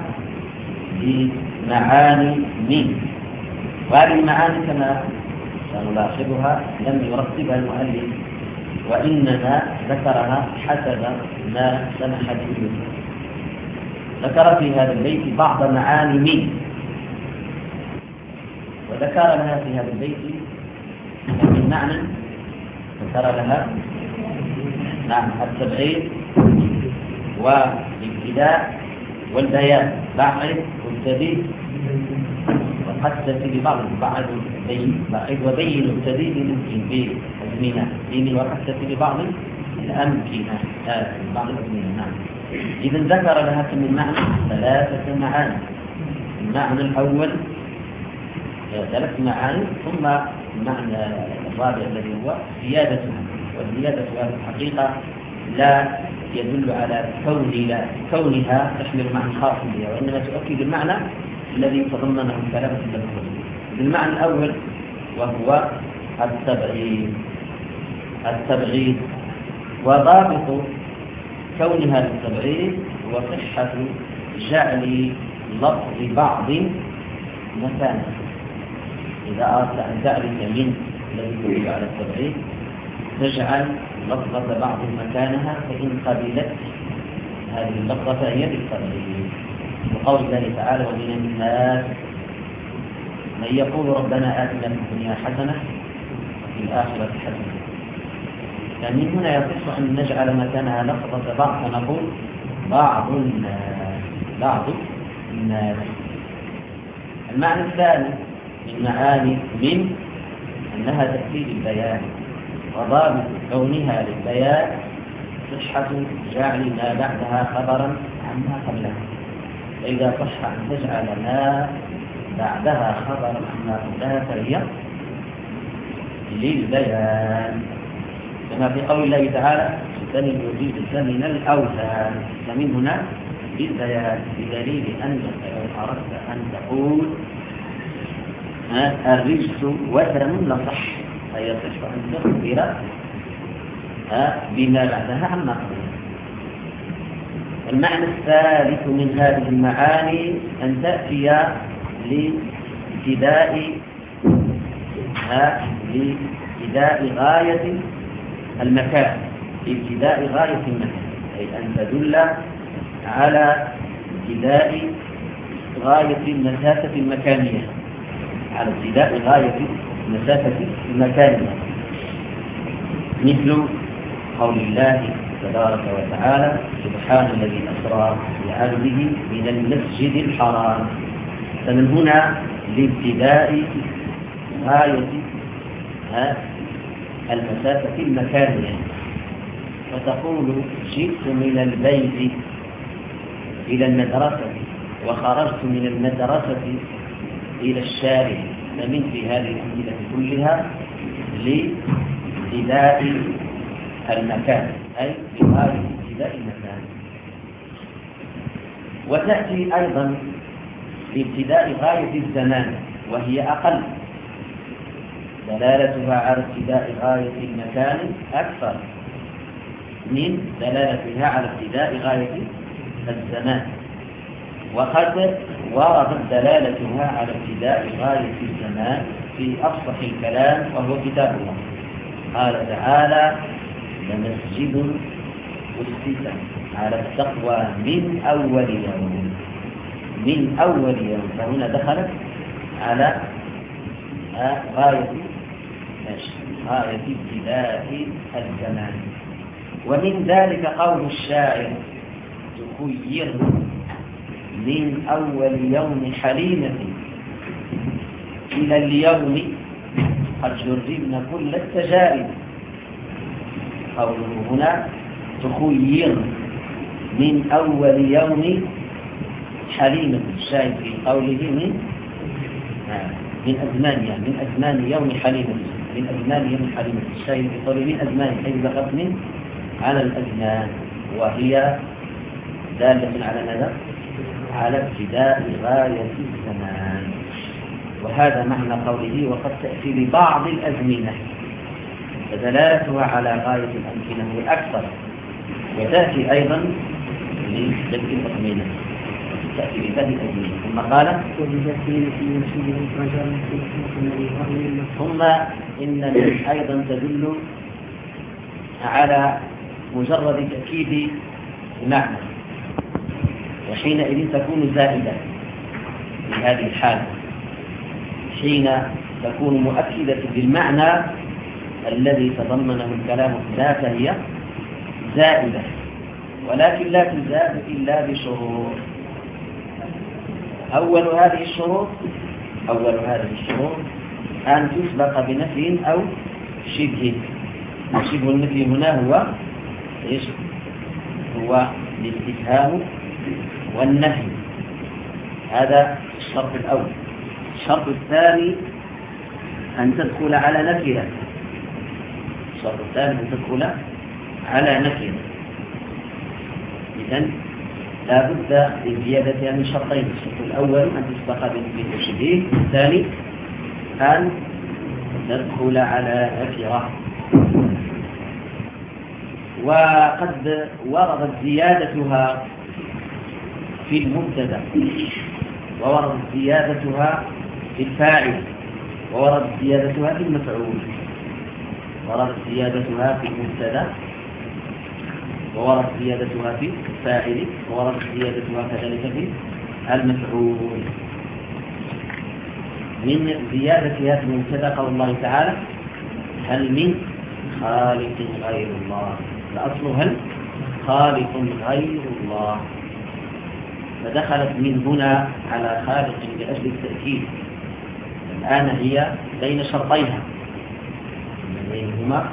بمعاني من، وهذه المعاني كما سنلاحظها لم يرتبها المؤلف وإنما ذكرها حسب ما سمح به. ذكر في هذا البيت بعض معاني من، وذكر لها في هذا البيت من معنى، ذكر لها نعم التبعيد والابتداء والبيان، بعد والتبيين وقد في بعض بعد بعد وبين التبيين ممكن بأزمنة دين وقد في بعض الأمكنة آه بعض الأزمنة. نعم إذا ذكر لها من معنى ثلاثة معاني. المعنى الأول ثلاث معاني، ثم المعنى الرابع الذي هو زيادتها، والزيادة هذه الحقيقة لا يدل على كون لا كونها تحمل معنى خاص بها، وإنما تؤكد المعنى الذي تضمنه الكلام في اللفظ. المعنى الأول وهو التبعيد. التبعيد وضابط كونها للتبعيد هو صحة جعل لفظ بعض مكانه. إذا أردت أن تعرف من الذي يدل على التبعيد تجعل لفظة بعض مكانها، فإن قبلت هذه اللفظة فهي بالتبعيد. وقول الله تعالى ومن الناس من يقول ربنا آتنا في الدنيا حسنة وفي الآخرة حسنة. فمن هنا يصح أن نجعل مكانها لفظة بعض فنقول بعض الناس بعض الناس. المعنى الثاني من معاني من أنها تأتي للبيان، وضابط كونها للبيان صحة جعل ما بعدها خبرا عما قبلها. فإذا صح أن تجعل ما بعدها خبرا عما قبلها فهي للبيان، كما في قول الله تعالى اجتنبوا الرجس من الأوثان، فمن هنا للبيان، بدليل أنك لو أردت أن تقول الرجس وثن لصح، أي يصح أن تخبر بما بعدها عما قبلها. المعنى الثالث من هذه المعاني أن تأتي لابتداء لابتداء غاية المكان، لابتداء غاية المكان، أي أن تدل على ابتداء غاية المسافة المكانية، على ابتداء غاية المسافة المكانية، مثل قول الله تبارك وتعالى سبحان الذي أسرى بعبده من المسجد الحرام. فمن هنا لابتداء غاية المسافة المكانية، فتقول جئت من البيت إلى المدرسة وخرجت من المدرسة إلى الشارع. فمن في هذه الأمثلة كلها لابتداء المكان، أي لغاية ابتداء المكان. وتأتي أيضا بابتداء غاية الزمان وهي أقل، دلالتها على ابتداء غاية المكان أكثر من دلالتها على ابتداء غاية الزمان. وقد وردت دلالتها على ابتداء غاية الزمان في أفصح الكلام وهو كتاب الله. قال تعالى: لمسجد أسس على التقوى من أول يوم. من أول يوم، فهنا دخلت على غاية غاية ابتداء الزمان. ومن ذلك قول الشاعر: تخير من أول يوم حليمة إلى اليوم قد جربنا كل التجارب. قوله هنا تخير من أول يوم حليمة، الشاهد في قوله من من أزمان، يعني من أزمان يوم حليمة، من أزمان يوم حليمة، الشاهد في قوله من أزمان، أي ذكرت من على الأزمان، وهي دالة على ماذا؟ على ابتداء غاية الزمان. وهذا معنى قوله: وقد تأتي لبعض الأزمنة، فدلالتها على غاية الأمكنة هي أكثر. وتأتي أيضا لبدء الأزمنة، تأتي لبدء الأزمنة. ثم قال: ثم إن أيضا تدل على مجرد تأكيد المعنى، وحينئذ تكون زائدة في هذه الحالة، حين تكون مؤكدة بالمعنى الذي تضمنه الكلام ذاته هي زائدة، ولكن لا تزاد إلا بشروط. أول هذه الشروط أول هذه الشروط أن تسبق بنفي أو شبه. شبه النفي هنا هو إيش؟ هو الاستفهام والنهي، هذا الشرط الأول. الشرط الثاني أن تدخل على نكرة. الشرط الثاني أن تدخل على نكرة. إذن لا بد للزيادة من شرطين: الشرط الأول أن تسبق بنفي أو شبه، الثاني أن تدخل على نكرة. وقد وردت زيادتها في المبتدا، ووردت زيادتها في الفاعل، ووردت زيادتها في المفعول. وردت زيادتها في المبتدا، ووردت زيادتها في الفاعل، ووردت زيادتها كذلك في المفعول. من زيادتها في المبتدا قول الله تعالى: هل من خالق غير الله. الأصل هل خالق غير الله، فدخلت من هنا على خالق لأجل التأكيد. الآن هي بين شرطيها، بينهما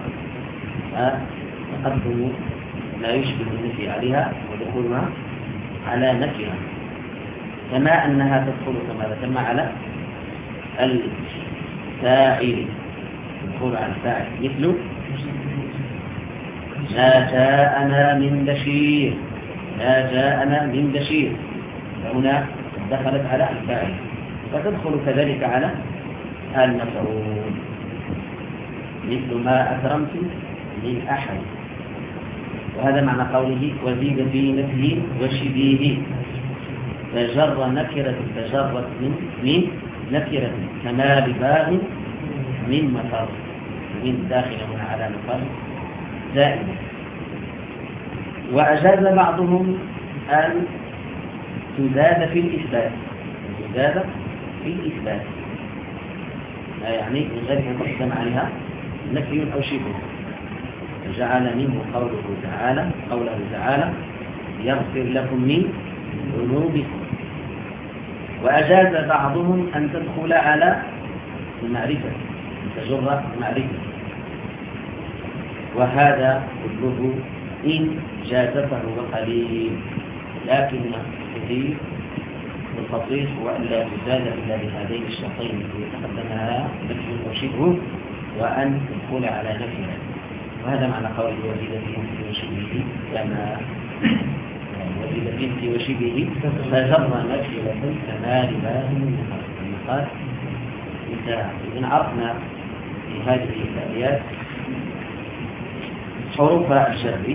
تقدم لا يشبه النفي عليها ودخولها على نفيها، كما أنها تدخل كما ذكرنا على الفاعل، تدخل على الفاعل، مثل لا جاءنا من بشير. لا جاءنا من بشير، فهنا دخلت على الفاعل، فتدخل كذلك على المفعول، مثل ما أكرمت من أحد. وهذا معنى قوله: وزيد في نفيه وشبيه، فجر نكرة تجرت من من نكرة، كما بباغ من مفر، من داخل هنا على مفر زائد. وأجاز بعضهم أن تزاد في الإثبات، تزاد في الإثبات، يعني من غير أن تقدم عليها نفي أو شبه، فجعل منه قوله تعالى قوله تعالى: يغفر لكم من ذنوبكم. وأجاز بعضهم أن تدخل على المعرفة، أن تجر معرفة، وهذا كله إن جازفه وقليل، لكن كثير والتصريح هو أن لا يزال إلا بهذين الشرطين التي تقدمها نفي وشبه، وأن تدخل على نفيها. وهذا معنى قوله: وزيد في نفي وشبه، كما البنت وشبهه فجر نكرة كما لباه قال انتهى. إذن عرفنا في هذه الآيات حروف الجر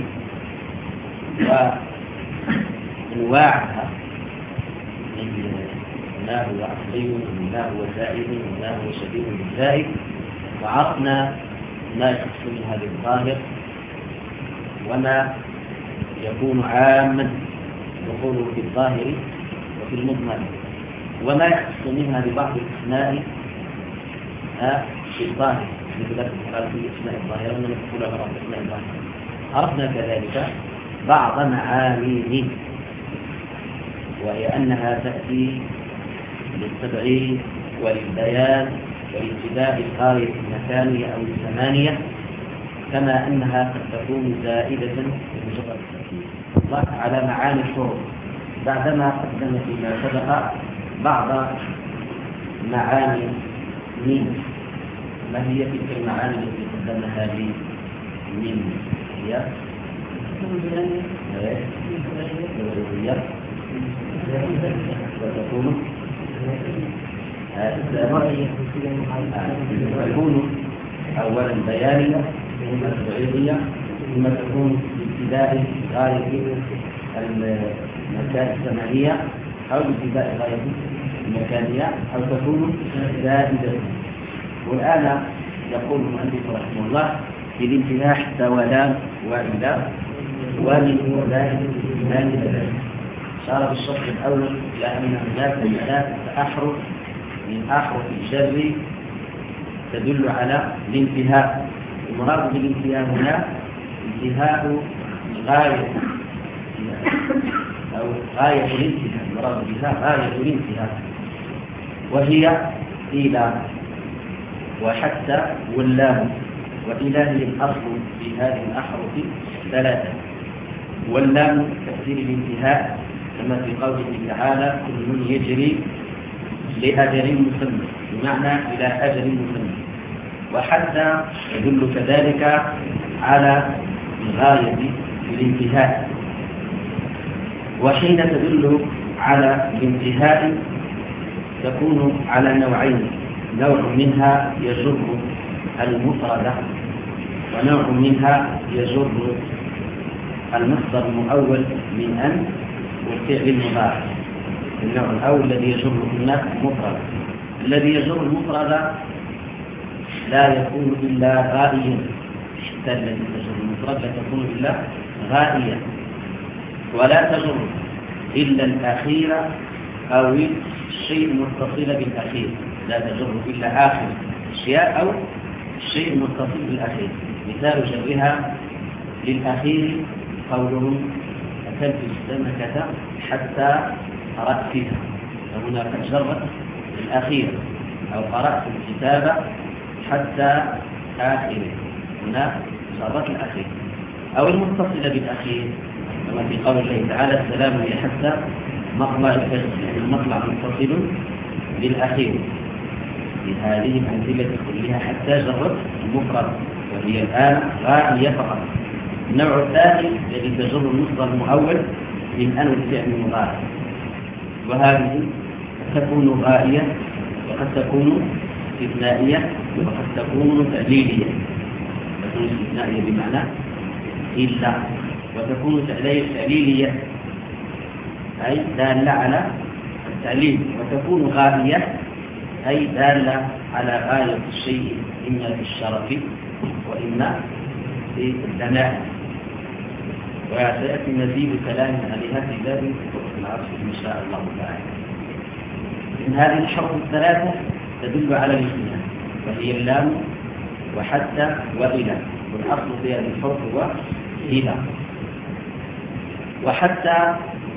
وأنواعها من ما هو أصلي وما هو زائد وما هو شبيه بالزائد، وعرفنا ما يخص منها بالظاهر وما يكون عاما دخوله في الظاهر وفي المضمر، وما يخص منها ببعض الأسماء في الظاهر مثل الحال في أسماء الظاهرة ومن يدخل على أسماء الظاهرة. عرفنا كذلك بعض معانيه، وهي أنها تأتي للتبعيد وللبيان ولاتباع الغاية المكانية أو الزمانية، كما أنها قد تكون زائدة بمجرد التأكيد على معاني الحروف، بعدما قدمنا فيما سبق بعض معاني من. ما هي تلك المعاني التي قدمناها من؟ هي الألوهية وتكون تكون أولا بيانية ثم تبعيضية ثم تكون بابتداء غاية المكان الزمنية أو بابتداء غاية المكانية أو تكون زائدة. والآن يقول المؤلف رحمه الله في الانتهاء حتى ولام وإلى ومن ذلك ذلك صار بالشرط الأول إلى أن هناك ثلاثة أحرف من أحرف الجر تدل على الانتهاء. المراد بالانتهاء هنا انتهاء غاية أو غاية الانتهاء، المراد بها غاية الانتهاء، وهي إلى وحتى واللام. وإلى هي الأصل في هذه الأحرف ثلاثة، واللام تفسير الانتهاء كما في قوله تعالى كل يجري لأجل مسمى، بمعنى إلى أجل مسمى. وحتى يدل كذلك على الغاية الانتهاء. وحين تدل على الانتهاء تكون على نوعين، نوع منها يجر المفرد ونوع منها يجر المصدر المؤول من أن والفعل المضارع. النوع الأول الذي يجر المفرد، الذي يجر المفرد لا يكون إلا غائيا، حتى الذي يجر المفرد لا تكون إلا غائيا، ولا تجر إلا الأخير أو الشيء المتصل بالأخير، لا تجر إلا آخر الأشياء أو الشيء المتصل بالأخير. مثال جرها للأخير قولهم أكلت السمكة حتى قرأت فيها، فهنا قد جرت الأخير، أو قرأت الكتاب حتى آخره، هنا جرت الأخير. أو المتصل بالأخير كما في قول الله تعالى السلام هي حتى مطلع الفجر، يعني المطلع متصل بالأخير. في هذه الأمثلة كلها حتى جرت المفرد، وهي الآن غائية فقط. النوع الثاني الذي تجر المصدر المؤول من أن الفعل المضارع، وهذه قد تكون غائية وقد تكون استثنائية وقد تكون تعليلية. تكون استثنائية بمعنى إلا، وتكون تعليلية أي دالة على التعليل، وتكون غائية أي دالة على غاية الشيء إما في الشرف وإما في الدناء. وسيأتي مزيد كلام عليها في باب العصر إن شاء الله تعالى. إن هذه الحروف الثلاثة تدل على الاثنين، وهي اللام وحتى وإلى، والأصل في هذه الحروف هو إلى. وحتى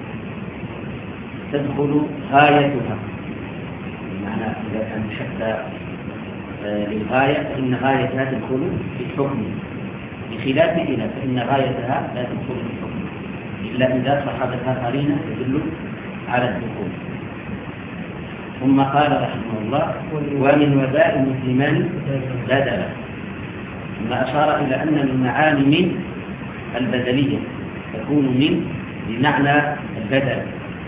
تدخل غايتها، بمعنى إذا كان حتى للغاية فإن غايتها تدخل في الحكم، بخلاف إلى فإن غايتها لا تدخل في الحكم إلا إذا صحبتها قرينة تدل على الدخول. ثم قال رحمه الله ومن وباء مسلمان بدلا، ثم أشار إلى أن من معاني من البدلية تكون من بمعنى البدل.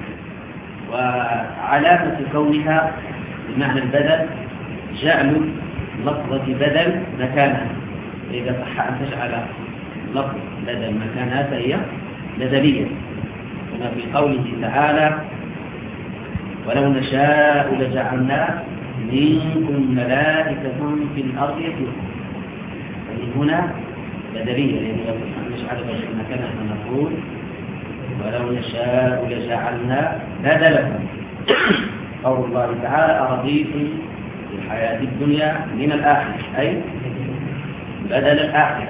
وعلامة كونها بمعنى البدل جعل لفظة بدل مكانها. إذا صح أن تجعل لفظ بدل مكانها فهي بدلية، كما في قوله تعالى ولو نشاء لجعلنا منكم ملائكة في الأرض يسيرون. فمن هنا بدلية، لأن لو نجعل بدل مكانها فنقول ولو نشاء لجعلنا بدلكم. قول الله تعالى أرضيتم الحياة الدنيا من الآخرة، أي بدل الآخرة.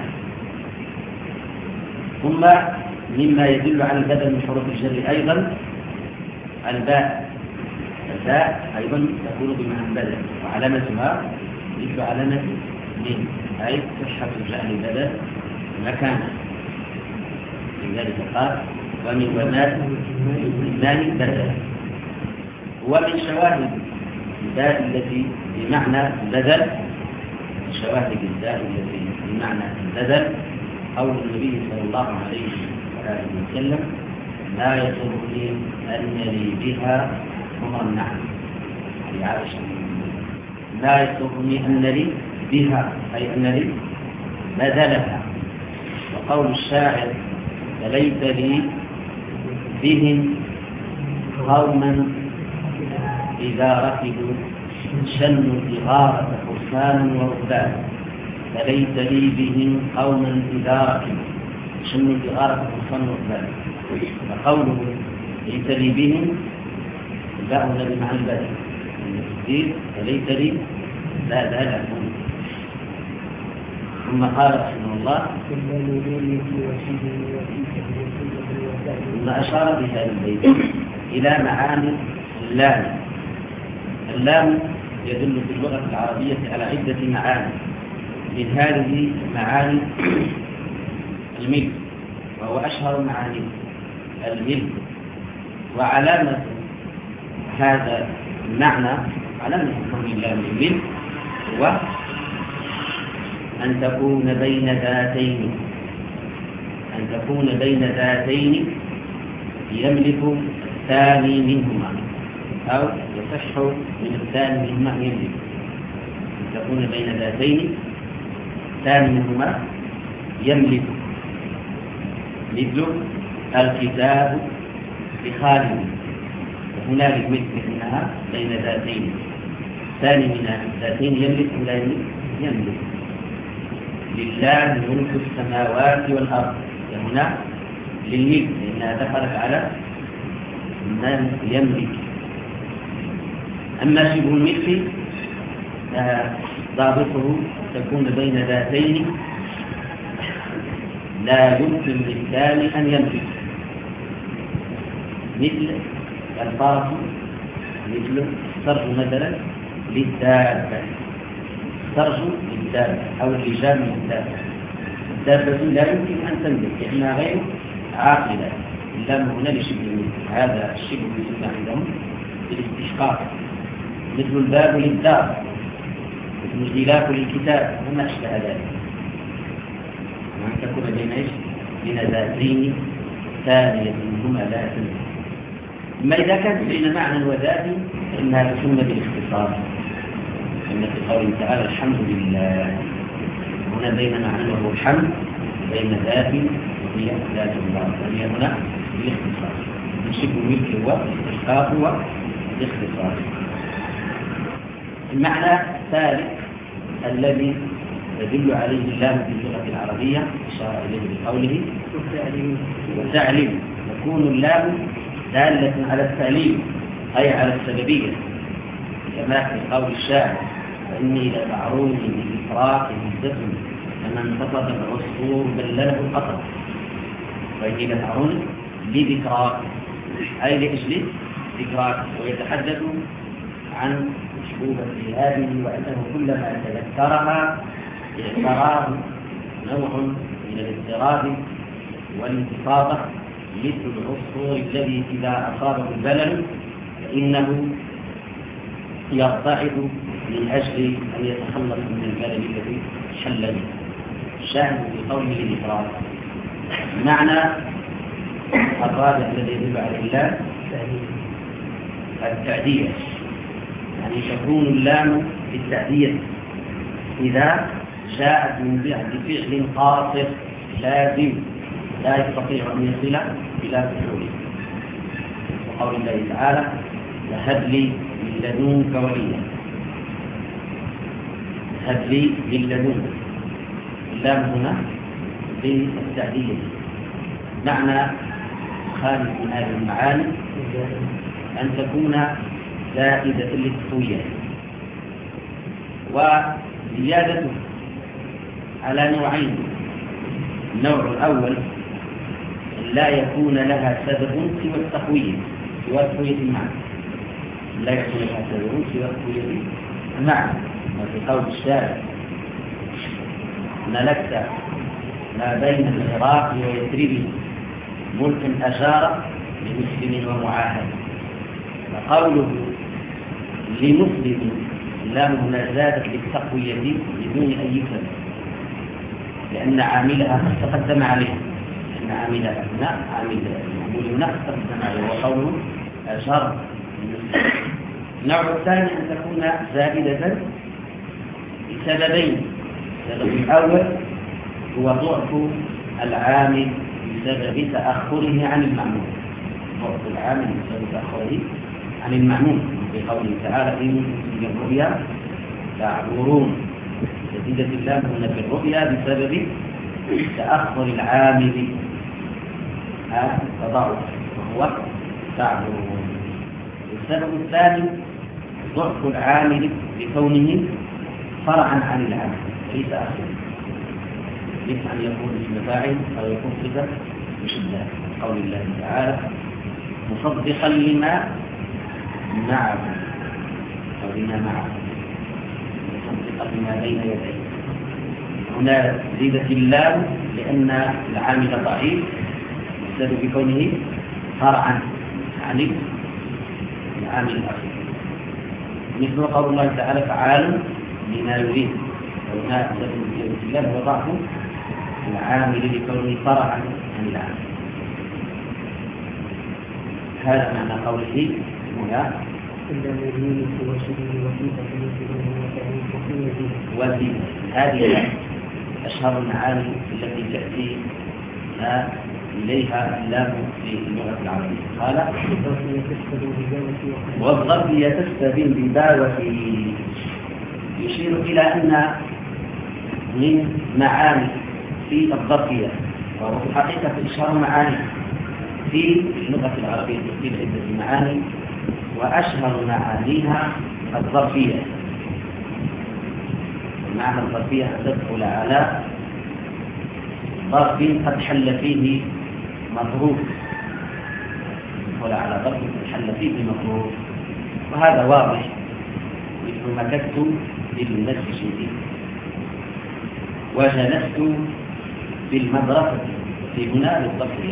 ثم مما يدل على البدل من حروف الجر أيضا الباء. الباء أيضا تكون بمعنى البدل، وعلامتها مثل علامة من، أي صحة جعل البدل مكانه. لذلك قال ومن والناس اثنان بدلا. ومن شواهد الباء التي بمعنى البدل، شواهد الباء التي بمعنى البدل قول النبي صلى الله عليه وآله وسلم لا يضرني أن لي بها عمر النعم. لعائشة لا يضرني أن لي بها، أي أن لي بدلها. وقول الشاعر فليس لي بهم قوما إذا ركبوا شنوا الإغارة فرسانا ورهبانا. فليس لي بهم قوما إذا ركبوا شنوا الإغارة فرسانا ورهبانا. فقوله ليس لي بهم باء الذي مع البدل فليس لي بدلهم. ثم قال رحمه الله ثم أشار بهذا البيت إلى معاني اللام. اللام يدل في اللغة العربية على عدة معاني، من هذه المعاني الملك، وهو أشهر معاني الملك. وعلامة هذا المعنى علامة كون اللام الملك هو أن تكون بين ذاتين، أن تكون بين ذاتين يملك الثاني منهما، أو يصح من الثاني منهما يملك. أن تكون بين ذاتين الثاني منهما يملك، مثل الكتاب بخالد، وهنالك مثل أنها بين ذاتين، ثاني من الذاتين يملك ولا يملك يملك. لله ملك السماوات والأرض، هنا للملك لأنها دخلت على من يملك. أما شبه الملك ضابطه تكون بين ذاتين لا يمكن للثاني أن يملك، مثل الفرس، مثل السرج مثلا للدابة، السرج للدابة أو اللجام للدابة. الدابة لا يمكن أن تملك لأنها غير عاقلة، اللام هنا لشبه الملك. هذا الشبه يسمى عندهم بالاستشقاق. مثل الباب للدار، مثل الغلاف للكتاب، وما أشبه ذلك. وأن تكون بين إيش؟ بين ذاتين ثانية منهما لا تملك. أما إذا كانت بين معنى وذات فإنها تسمى بالاختصار، إن في قوله تعالى الحمد لله، هنا بين معنى وهو الحمد، بين ذات وهي ذات الله، وهي هنا بالاختصار. الشبه الملك هو الاستشقاق والاختصار. المعنى الثالث الذي يدل عليه اللام في اللغة العربية أشار إليه بقوله والتعليم. تكون اللام دالة على التعليم أي على السببية، كما في قول الشاعر فإني لتعروني بإفراط الدفن فمن انتصف العصفور بلله القطر. فإني لتعروني بذكراك أي لأجل ذكراك. ويتحدث عن مشبوبة هذه وأنه كلما تذكرها اعتراه نوع من الاضطراب والانتفاضة، مثل العصفور الذي إذا أصابه البلل فإنه يرتعد من أجل أن يتخلص من البلل الذي حل به. الشاهد في قوله الإفراد معنى الرابع الذي يدل على اللام التعدية، يعني تكون اللام للتعدية إذا جاءت من بعد فعل قاصر لازم لا يستطيع أن يصل إلى فعله، وقول الله تعالى هب لي من لدنك وليا، هب لي من لدنك، اللام هنا للتعدية. معنى خالد من هذه المعاني أن تكون زائدة للتقوية، وزيادته على نوعين. النوع الأول لا يكون لها سبب سوى التقوية، سوى تقوية المعنى، لا يكون لها سبب سوى تقوية المعنى. وفي قول الشاعر ملكت ما بين العراق ويثرب ملك أشار لمسلم ومعاهد. فقوله لمسلم اللام هنا زادت للتقوية بدون أي سبب، لأن عاملها قد تقدم عليه، لأن عاملها هنا عامل المعمول هنا قد تقدم عليه، وقوله أشار. النوع الثاني أن تكون زائدة لسببين. السبب الأول هو ضعف العامل بسبب تأخره عن المعمول، ضعف العامل بسبب تأخره عن المعمول، في قوله تعالى إن كنتم بالرؤيا تعبرون، جديدة اللام هنا في الرؤيا بسبب تأخر العامل تضعف وهو تعبرون. السبب الثاني ضعف العامل بكونه فرعا عن العامل ليس أخر، ليس أن يكون اسم فاعل أو يكون صفة بشدة. قول الله تعالى مصدقا لما معه أو لما معه، مصدقا لما بين يديه. هنا زيدت اللام لأن العامل ضعيف بسبب كونه فرعا عن العامل الأخير، مثل قول الله تعالى فعال لما يريد. وهنا سبب زيادة اللام هو ضعف العامل لكونه فرعا عن العامل. هذا معنى قوله هنا وزيد. هذه أشهر المعاني التي تأتي إليها اللام في اللغة العربية. قال والظرفية تستبين بداوة، يشير إلى أن من معاني في الظرفية، وهو في الحقيقة أشهر معاني في اللغة العربية في عدة معاني، وأشهر معانيها الظرفية. معنى الظرفية أن تدخل على ظرف قد حل فيه مظروف، تدخل على ظرف قد حل فيه مظروف، وهذا واضح مثل مكثت بالمسجد وجلست بالمدرسة في هنا للظرفية.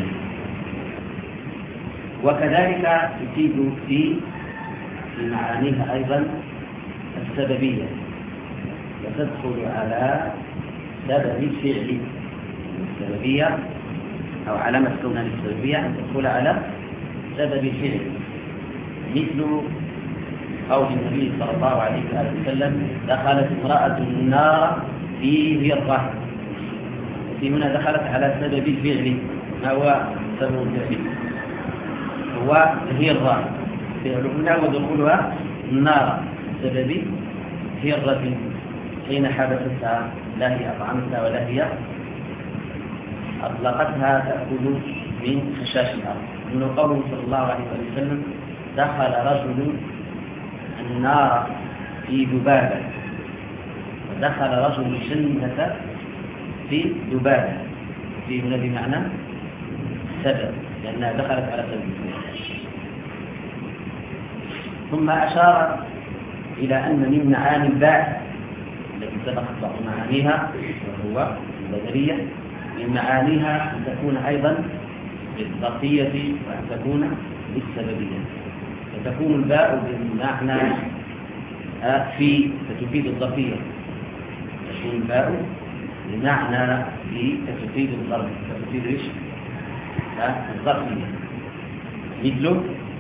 وكذلك تفيد في معانيها أيضا السببية، وتدخل على سبب الفعل. السببية أو علامة كونها للسببية أن تدخل على سبب الفعل، مثل قول النبي صلى الله عليه وسلم دخلت امرأة النار في هرة. في هنا دخلت على سبب الفعل، ما هو سبب الفعل؟ هو هرة، فعلها ودخولها النار بسبب هرة حين حبستها، لا هي أطعمتها ولا هي أطلقتها تأكل من خشاش الأرض. من قوله صلى الله عليه وسلم دخل رجل النار في ذبابة، ودخل رجل الجنة في ذبابة، في هنا بمعنى سبب، لأنها دخلت على سبب. ثم أشار إلى أن من معاني الباء التي سبقت بعض معانيها وهو البدرية، من معانيها أن تكون أيضا بالظرفية وأن تكون بالسببية. فتكون الباء بمعنى في فتفيد الظرفية، تكون الباء بمعنى في فتفيد الظرف، فتفيد ايش؟ الظرفية مثل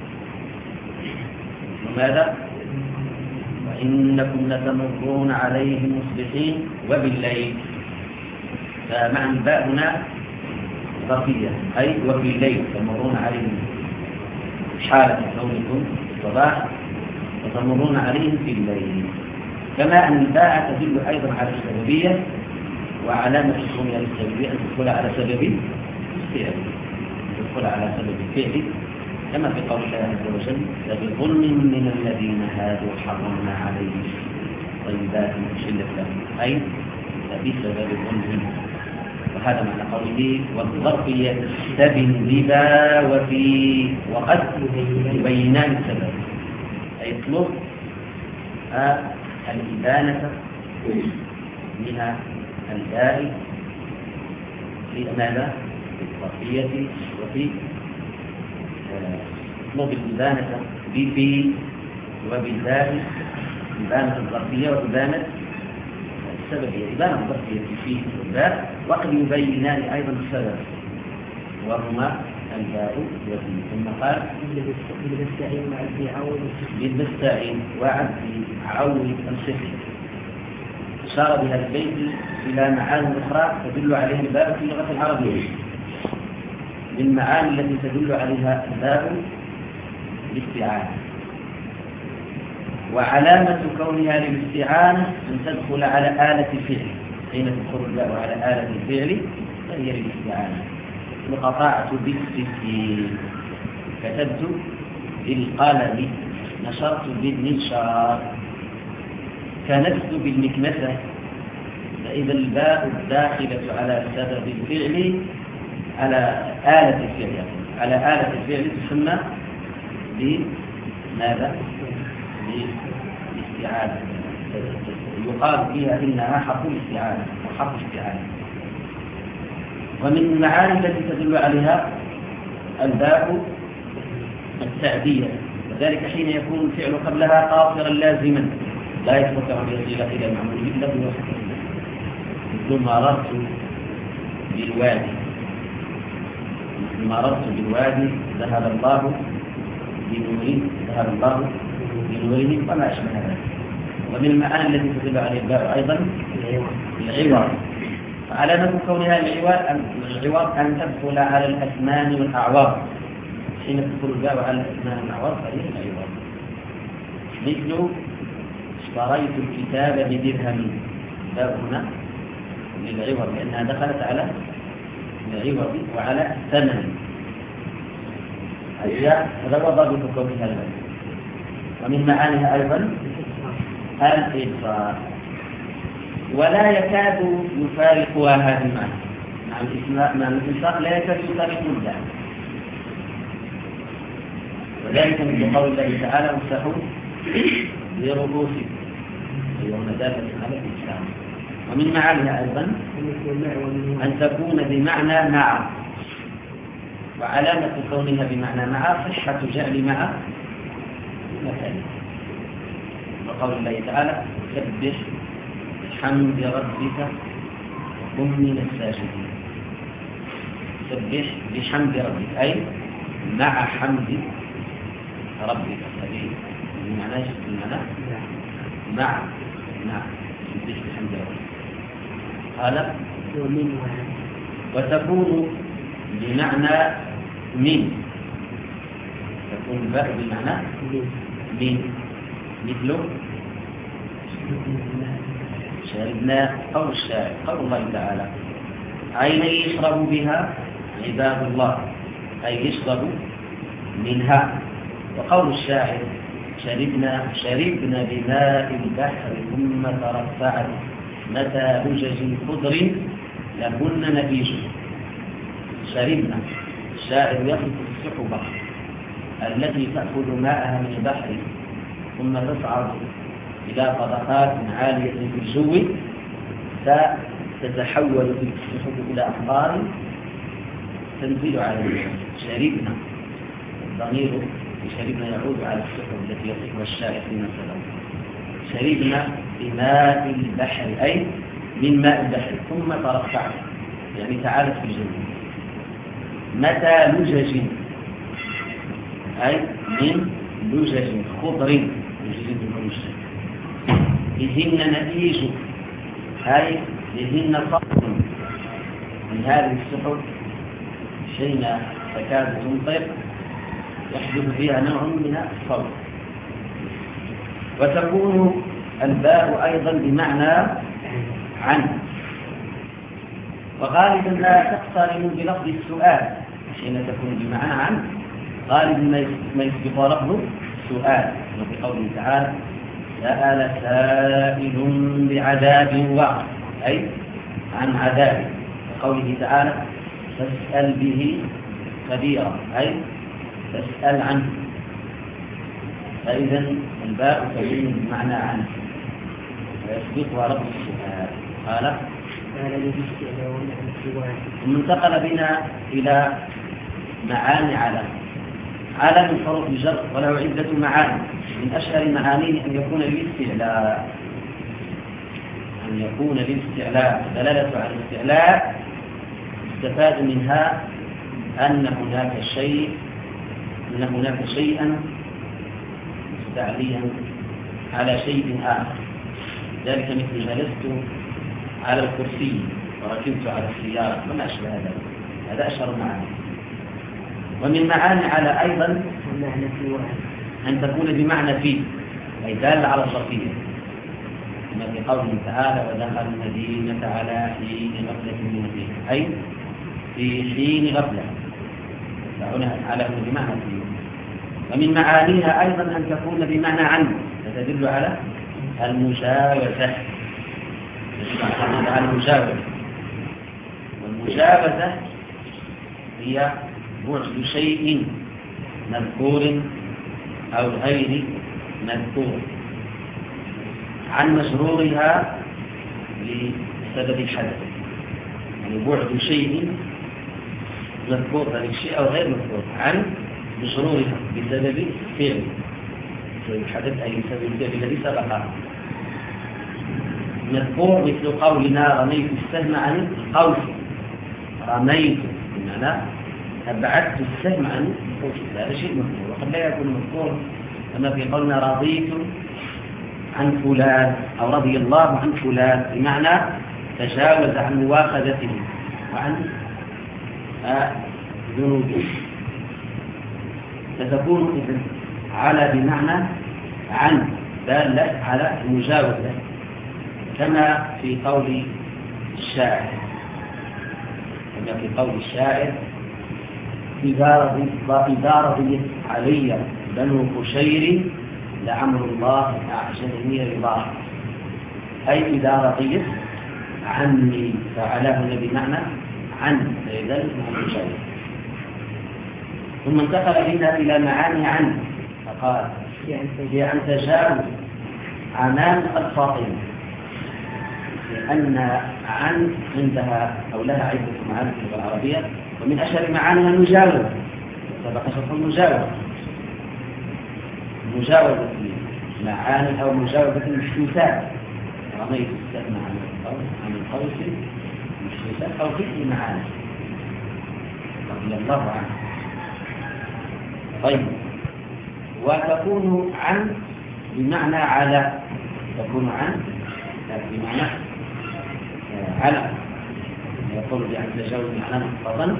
ماذا؟ وإنكم لتمرون عليهم مصبحين وبالليل. فمعنى الباء هنا ظرفية أي وفي الليل تمرون عليهم حالة كونكم الصباح وتمرون عليهم في الليل. كما أن الباء تدل أيضا على السببية وعلامة كونها للسببية أن تدخل على سبب فعل تدخل على سبب فعل كما في قول الله عز وجل فبظلم من الذين هادوا حرمنا عليهم طيبات أحلت لهم أي بسبب ظلم. وهذا معنى قوله والظرفية تستبن ببا وفي وقد يبينان السبب أي يطلب الإبانة من الباء في ماذا؟ في الظرفية وفي يطلب الإبانة بفي وبالباء إبانة الظرفية وإبانة السببية. إبانة الظرفية في والباء وقد يبينان أيضا السبب وهما الباء وفي. ثم قال بالمستعين مع ابن عون بالمستعين وعد عون الصفر. أشار بهذا البيت إلى معاني أخرى تدل عليها الباء في اللغة العربية من معاني التي تدل عليها الباء الاستعانة. وعلامة كونها للاستعانة أن تدخل على آلة الفعل. حين تدخل الباء على آلة الفعل فهي للاستعانة. قطعت بالسكين كتبت بالقلم نشرت بالمنشار كنست بالمكنسة. فإذا الباء الداخلة على سبب الفعل على آلة الفعل على آلة الفعل تسمى بماذا؟ بالاستعانة. يقال فيها إنها حرف الاستعانة وحرف استعانة. ومن المعاني التي تدل عليها الباء التعدية وذلك حين يكون الفعل قبلها قاصرا لازما لا يستطيع أن يصل إلى المعمول إلا بواسطة. مثل مررت بالوادي مررت بالوادي ذهب الله بنوره ذهب الله بنوره وما أشبه ذلك. ومن المعاني التي تدل عليه الباء أيضا العوض. فعلامة كونها العوض أن تدخل على الأثمان والأعواض. حين تدخل الباء على الأثمان والأعواض فهي العوض. مثل اشتريت الكتاب بدرهم. الباء هنا للعوض لأنها دخلت على العوض وعلى الثمن. هذا هو ضابط كونها الباء. ومن معانيها أيضا الإضفاء ولا يكاد يفارقها هذه المعنى مع الإسماء مع الإنفاق لا يكاد يفارق الباء. وذلك من قول الله تعالى امسحوا برؤوسكم يوم دالة على الإسلام. ومن معانيها أيضا أن تكون بمعنى مع. وعلامة كونها بمعنى مع صحة جعل مع مثلا. وقول الله تعالى سبح بحمد ربك كن من الساجدين. سبح بحمد ربك أي مع حمد ربك. هذه المعنى المعنى مع مع سبح بحمد ربك. هذا وتكون بمعنى من. تكون الباء بمعنى من مثل شربنا قول الشاعر قول الله تعالى عينا يشرب بها عباد الله أي يشرب منها. وقول الشاعر شربنا شربنا بماء البحر ثم ترفعت متى هجج خضر لهن نبيج. شربنا الشاعر يصف السحبة التي تأخذ ماءها من البحر ثم تصعد إلى طبقات عالية في الجو فتتحول في السحب إلى أمطار تنزل على الجو. شربنا الضمير شربنا يعود على السحب التي يصفها الشاعر في مثله. شربنا بماء البحر أي من ماء البحر ثم ترفعت يعني تعالت في الجو. متى لجج أي من لجج خضر لجج الملوشة بهن نتيج أي بهن صوت من هذه السحب حين تكاد تمطر يحدث فيها نوع من الصوت. وتكون الباء أيضا بمعنى عن، وغالبا لا تقترن بلفظ السؤال حين تكون بمعنى عن، غالبا ما يسبق لفظ سؤال وفي قوله تعالى سأل سائل بعذاب واقع أي عن عذاب، وقوله تعالى فاسأل به خبيرا أي تسأل عنه. فإذا الباء تكون بمعنى عنه ويسبقها لفظ السؤال. قال ثم انتقل بنا إلى معاني على على من حروف الجر وله عدة معاني. من أشهر معانيه أن يكون للاستعلاء أن يكون للاستعلاء دلالة على الاستعلاء استفاد منها أن هناك شيء أن هناك شيئا مستعليا على شيء آخر، ذلك مثل جلست على الكرسي وركبت على السيارة وما أشبه ذلك، هذا أشهر معاني. ومن معاني على أيضا أن تكون بمعنى فيه أي دالة على الظرفية، كما في قوله تعالى ودخل المدينة على حين غفلة من المدينة أي في حين غفلة، فهنا على بمعنى فيه. ومن معانيها أيضا أن تكون بمعنى عنه فتدل على المجاوزة على المجاوزة، والمجاوزة هي بعد شيء مذكور أو غير مذكور عن مشرورها لسبب الحدث، يعني بعد شيء مذكور ذلك الشيء أو غير مذكور عن مشرورها بسبب فعل الحدث أي بسبب الفعل الذي سبقه. مذكور مثل قولنا رميت السهم عن القوس، رميت بمعنى أبعدت السهم عن القوس، هذا شيء مذكور. وقد لا يكون مذكور كما في قولنا رضيت عن فلان أو رضي الله عن فلان بمعنى تجاوز عن مواخذته وعن ذنوبه. فتكون إذن على بمعنى عن دالة على المجاوزة، كما في قول الشاعر كما في قول الشاعر إذا رضيت علي بنو بشير لعمر الله أعجبني رضاه، أي إذا رضيت عني، فعلاه بمعنى عن فلذلك مع المجاوزة. ثم انتقل بنا إلى معاني عن فقال هي عن تجاوز عنان الفاطمة، لأن عن عندها أو لها عدة معاني في اللغة العربية، ومن أشهر معانيها المجاوزة، سبق شرح المجاوزة مجاوزة معاني أو مجاوزة المحسوسات، رميت السهم عن القوس عن القوس المحسوسات أو كل معاني رضي الله عنه. طيب، وتكون عن بمعنى على، تكون عن بمعنى على، يقول بأن تجاوز معنى مخفضا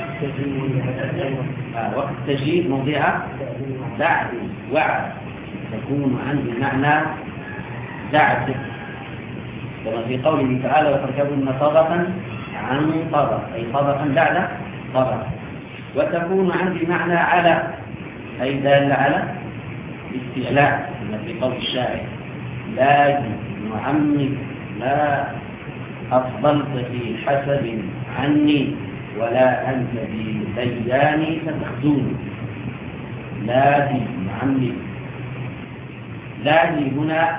وقت تجيب موضع بعد وعد، تكون عن بمعنى بعد، كما في قوله تعالى وتركبن طبقا عن طبق أي طبقا بعد طبق. وتكون عن بمعنى على أي دال على الاستعلاء، كما في قول الشاعر لا نعمك لا أفضلت في حسب عني ولا أنت بدياني فتخزوني. لا دي نعمك، لا دي هنا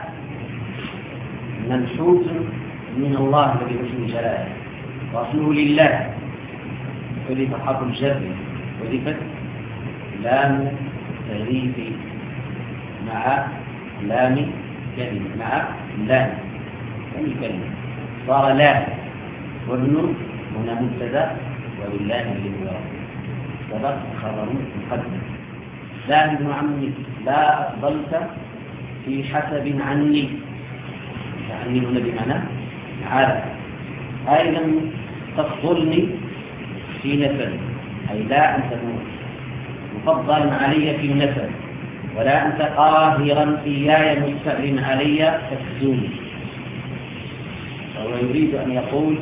منحوت من الله الذي اسمه جلاله، واصله لله، حذف حرف الجر حذفت لام تغليف مع لام كلمة مع لام كلمة صار لام، والنون هنا مبتدا واللام للوراء مبتدا خبر مقدم. ذاهب عني لا أفضلت في حسب عني، عني هنا بمعنى على، أي لم تفضلني في نسب، أي لا أنت مفضل علي في النسب، ولا أنت قاهرا إياي مستعلم علي تكزوني. فهو يريد أن يقول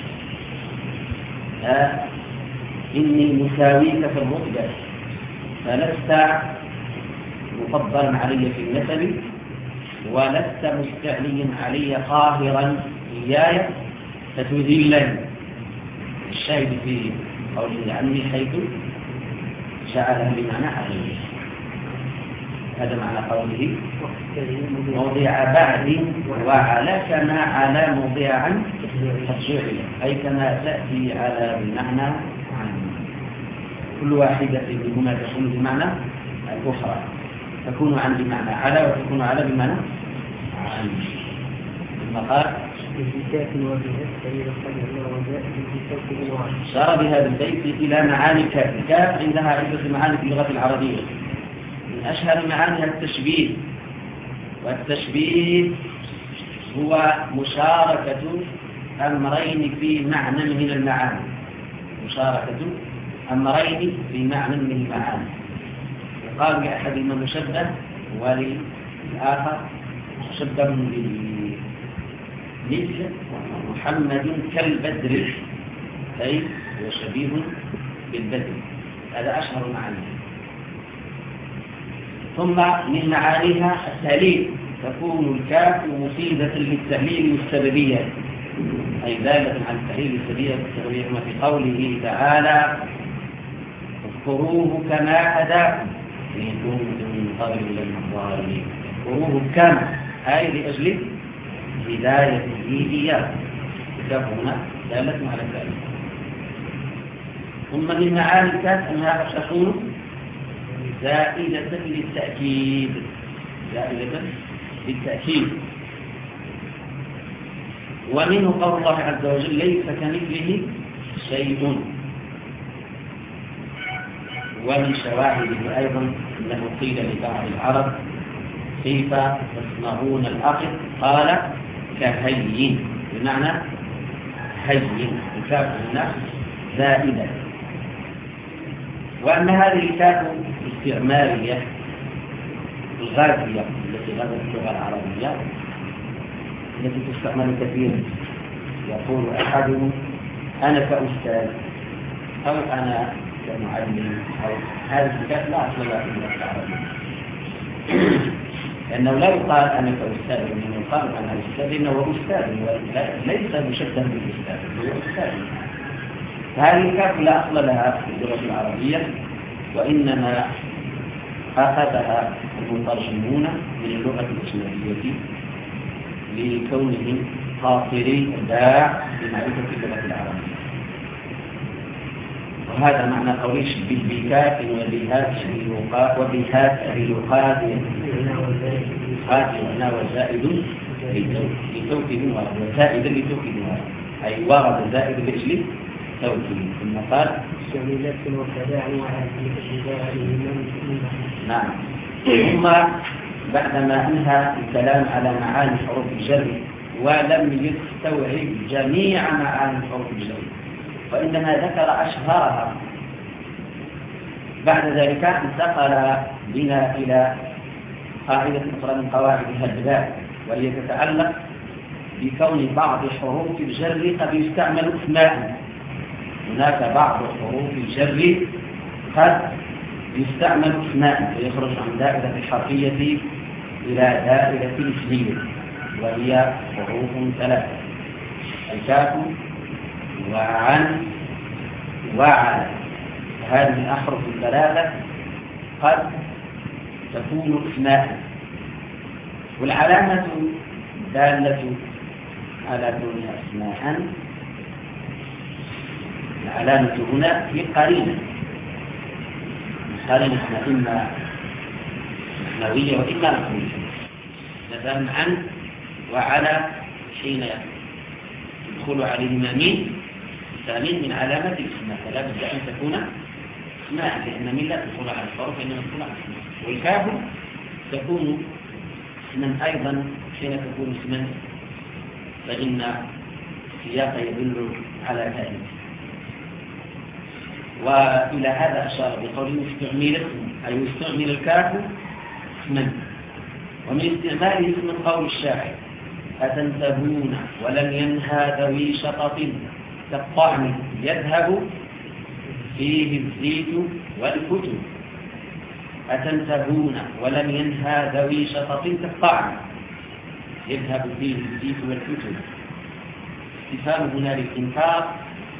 آه إني مساويك في الرتبة، فلست مفضلا علي في النسب، ولست مستعليا علي قاهرا إياي فتذلني. الشاهد في قوله عني حيث جعلها بمعنى علي. هذا معنى قوله موضع بعد وعلى، كما على موضع عن ترجع إليه، أي كما تأتي على بمعنى عن. كل واحدة منهما تكون بمعنى الأخرى، تكون عن بمعنى على وتكون على بمعنى عن. ثم قال شار بهذا البيت إلى معاني الكاف. الكاف عندها عدة معاني في اللغة العربية، من أشهر معانيها التشبيه، والتشبيه هو مشاركة أمرين في معنى من المعاني، مشاركة أمرين في معنى من المعاني. يقال لأحدهما مشبه وللآخر مشبه مثل محمد كالبدر، أي هو شبيه بالبدر. هذا أشهر معانيها. ثم من معانيها التهليل، تكون الكاف مفيدة للتهليل والسببية، أي دالة على التهليل والسببية كما في قوله تعالى اذكروه كما هداكم إن كنتم من قبل للضالين. اذكروه كما، أي لأجل هدايته إياه، الكاف هنا دالة على ذلك. ثم من معاني الكاف أنها قد تكون زائدة للتأكيد، زائدة للتأكيد. ومنه قول الله عز وجل ليس كمثله شيء. ومن شواهده أيضا أنه قيل لبعض العرب كيف تصنعون الأخذ؟ قال كهين، بمعنى هين، الكاف هنا زائدة. وأن هذه الكاف الاستعمارية الغازية التي غزت اللغة العربية التي تستعمل كثيرا، يقول أحدهم أنا كأستاذ أو أنا كمعلم، أو هذه الكاف لا أصل لها في اللغة العربية، لأنه لا يقال أنا كأستاذ، إنه يقال أنا أستاذ، إنه أستاذ ليس مشبه بالأستاذ، هو أستاذ. هذه الكاف لا أصل لها في اللغة العربية، وإنما أخذها المترجمون من اللغة الإسلامية لكونهم قاصري الداع بمعرفة اللغة العربية. وهذا معنى قولي شبه بكاف وبهات وبهات بلغات هنا وزائد لتوكيد وزائد لتوكيد، أي ورد زائد لأجل توكيد. ثم قال نعم. ثم بعدما انهى الكلام على معاني حروف الجر ولم يستوعب جميع معاني حروف الجر، وإنما ذكر أشهرها، بعد ذلك انتقل بنا إلى قاعدة أخرى من قواعد الهداء، وهي تتعلق بكون بعض حروف الجر قد يستعمل اسماء. هناك بعض حروف الجر قد يستعمل اسماء ويخرج عن دائرة الحرفية إلى دائرة الاسمية، وهي حروف ثلاثة: الكاف وعن وعلى. هذه الأحرف الثلاثة قد تكون اسماء، والعلامة دالة على كونها اسماء، العلامة هنا هي قرينة، قرينة إما معنوية وإما معنوية. مثلا عن وعلى حين يدخل عليهما مين ثاني من علامات الاسم، فلا بد أن تكون اسماء، لأن من لا تدخل على الحروف إنما تدخل على الاسماء. والكاف تكون اسما أيضا حين تكون اسما فإن السياق يدل على ذلك. وإلى هذا أشار بقوله استعمل اسم، أي استعمل الكاف اسما. ومن استعماله اسم قول الشاعر أتنتهون ولم ينهى ذوي شطط كالطعم يذهب فيه الزيت والكتب. أتنتهون ولم ينهى ذوي شطط كالطعم يذهب فيه الزيت والكتب. استفهام هنا للإنكار.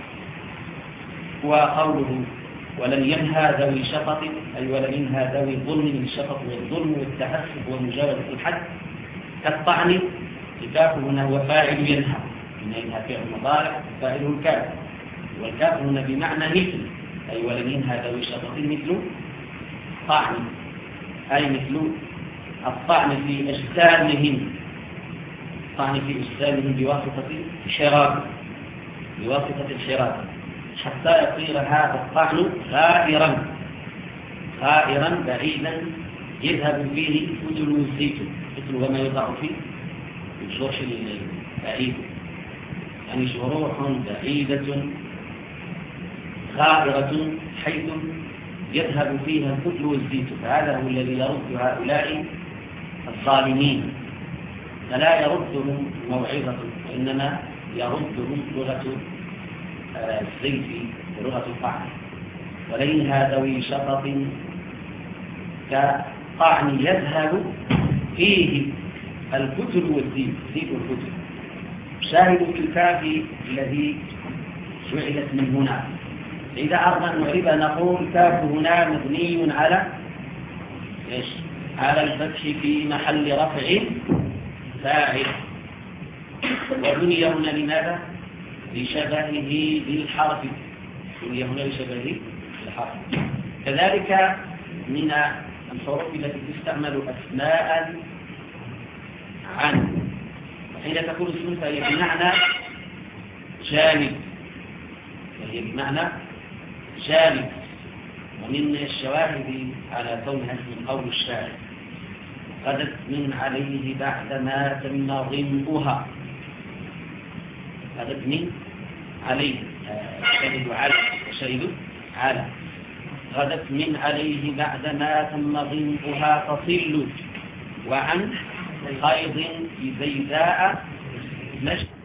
وقوله ولم ينهى ذوي شطط أي ولم ينهى ذوي الظلم من الشطط والظلم والتعسف ومجاوزة الحد. كالطعن الكاف هنا هو فاعل ينهى، إن ينهى فعل مضارع فاعله الكاف، والكاف هنا بمعنى مثل، أي ولم ينهى ذوي شطط مثل طعن، أي مثل الطعن في أجسامهم، الطعن في أجسامهم بواسطة الحراب، بواسطة الحراب حتى يصير هذا الطعن غائرا غائرا بعيدا يذهب فيه فتل الزيت، فتل وما يضع فيه الجرح البعيد، يعني جروح بعيدة غائرة حيث يذهب فيها الفتل والزيت. فهذا هو الذي يرد هؤلاء الظالمين، فلا يردهم موعظة وإنما يردهم لغة الزيت ولغة الطعن. ولينها ذوي شطط كطعن يذهب فيه الكتل والزيت، زيت والكتل. شاهد في الكاف الذي جعلت من هنا. إذا أردنا نعرب نقول كاف هنا مبني على إيش؟ على الفتح في محل رفع فاعل. وبني هنا لماذا؟ لشبهه بالحرف، بني هنا لشبهه بالحرف. كذلك من الحروف التي تستعمل أسماء عن، وحين تكون اسم فهي بمعنى جانب، وهي بمعنى جانب. ومن الشواهد على كونها اسم قول الشاعر غدت من عليه بعدما تم ضمها، غدت من عليه شهد على شهد على غدت من عليه بعدما تم ضمها تصل. وعن خيض في بيداء مجد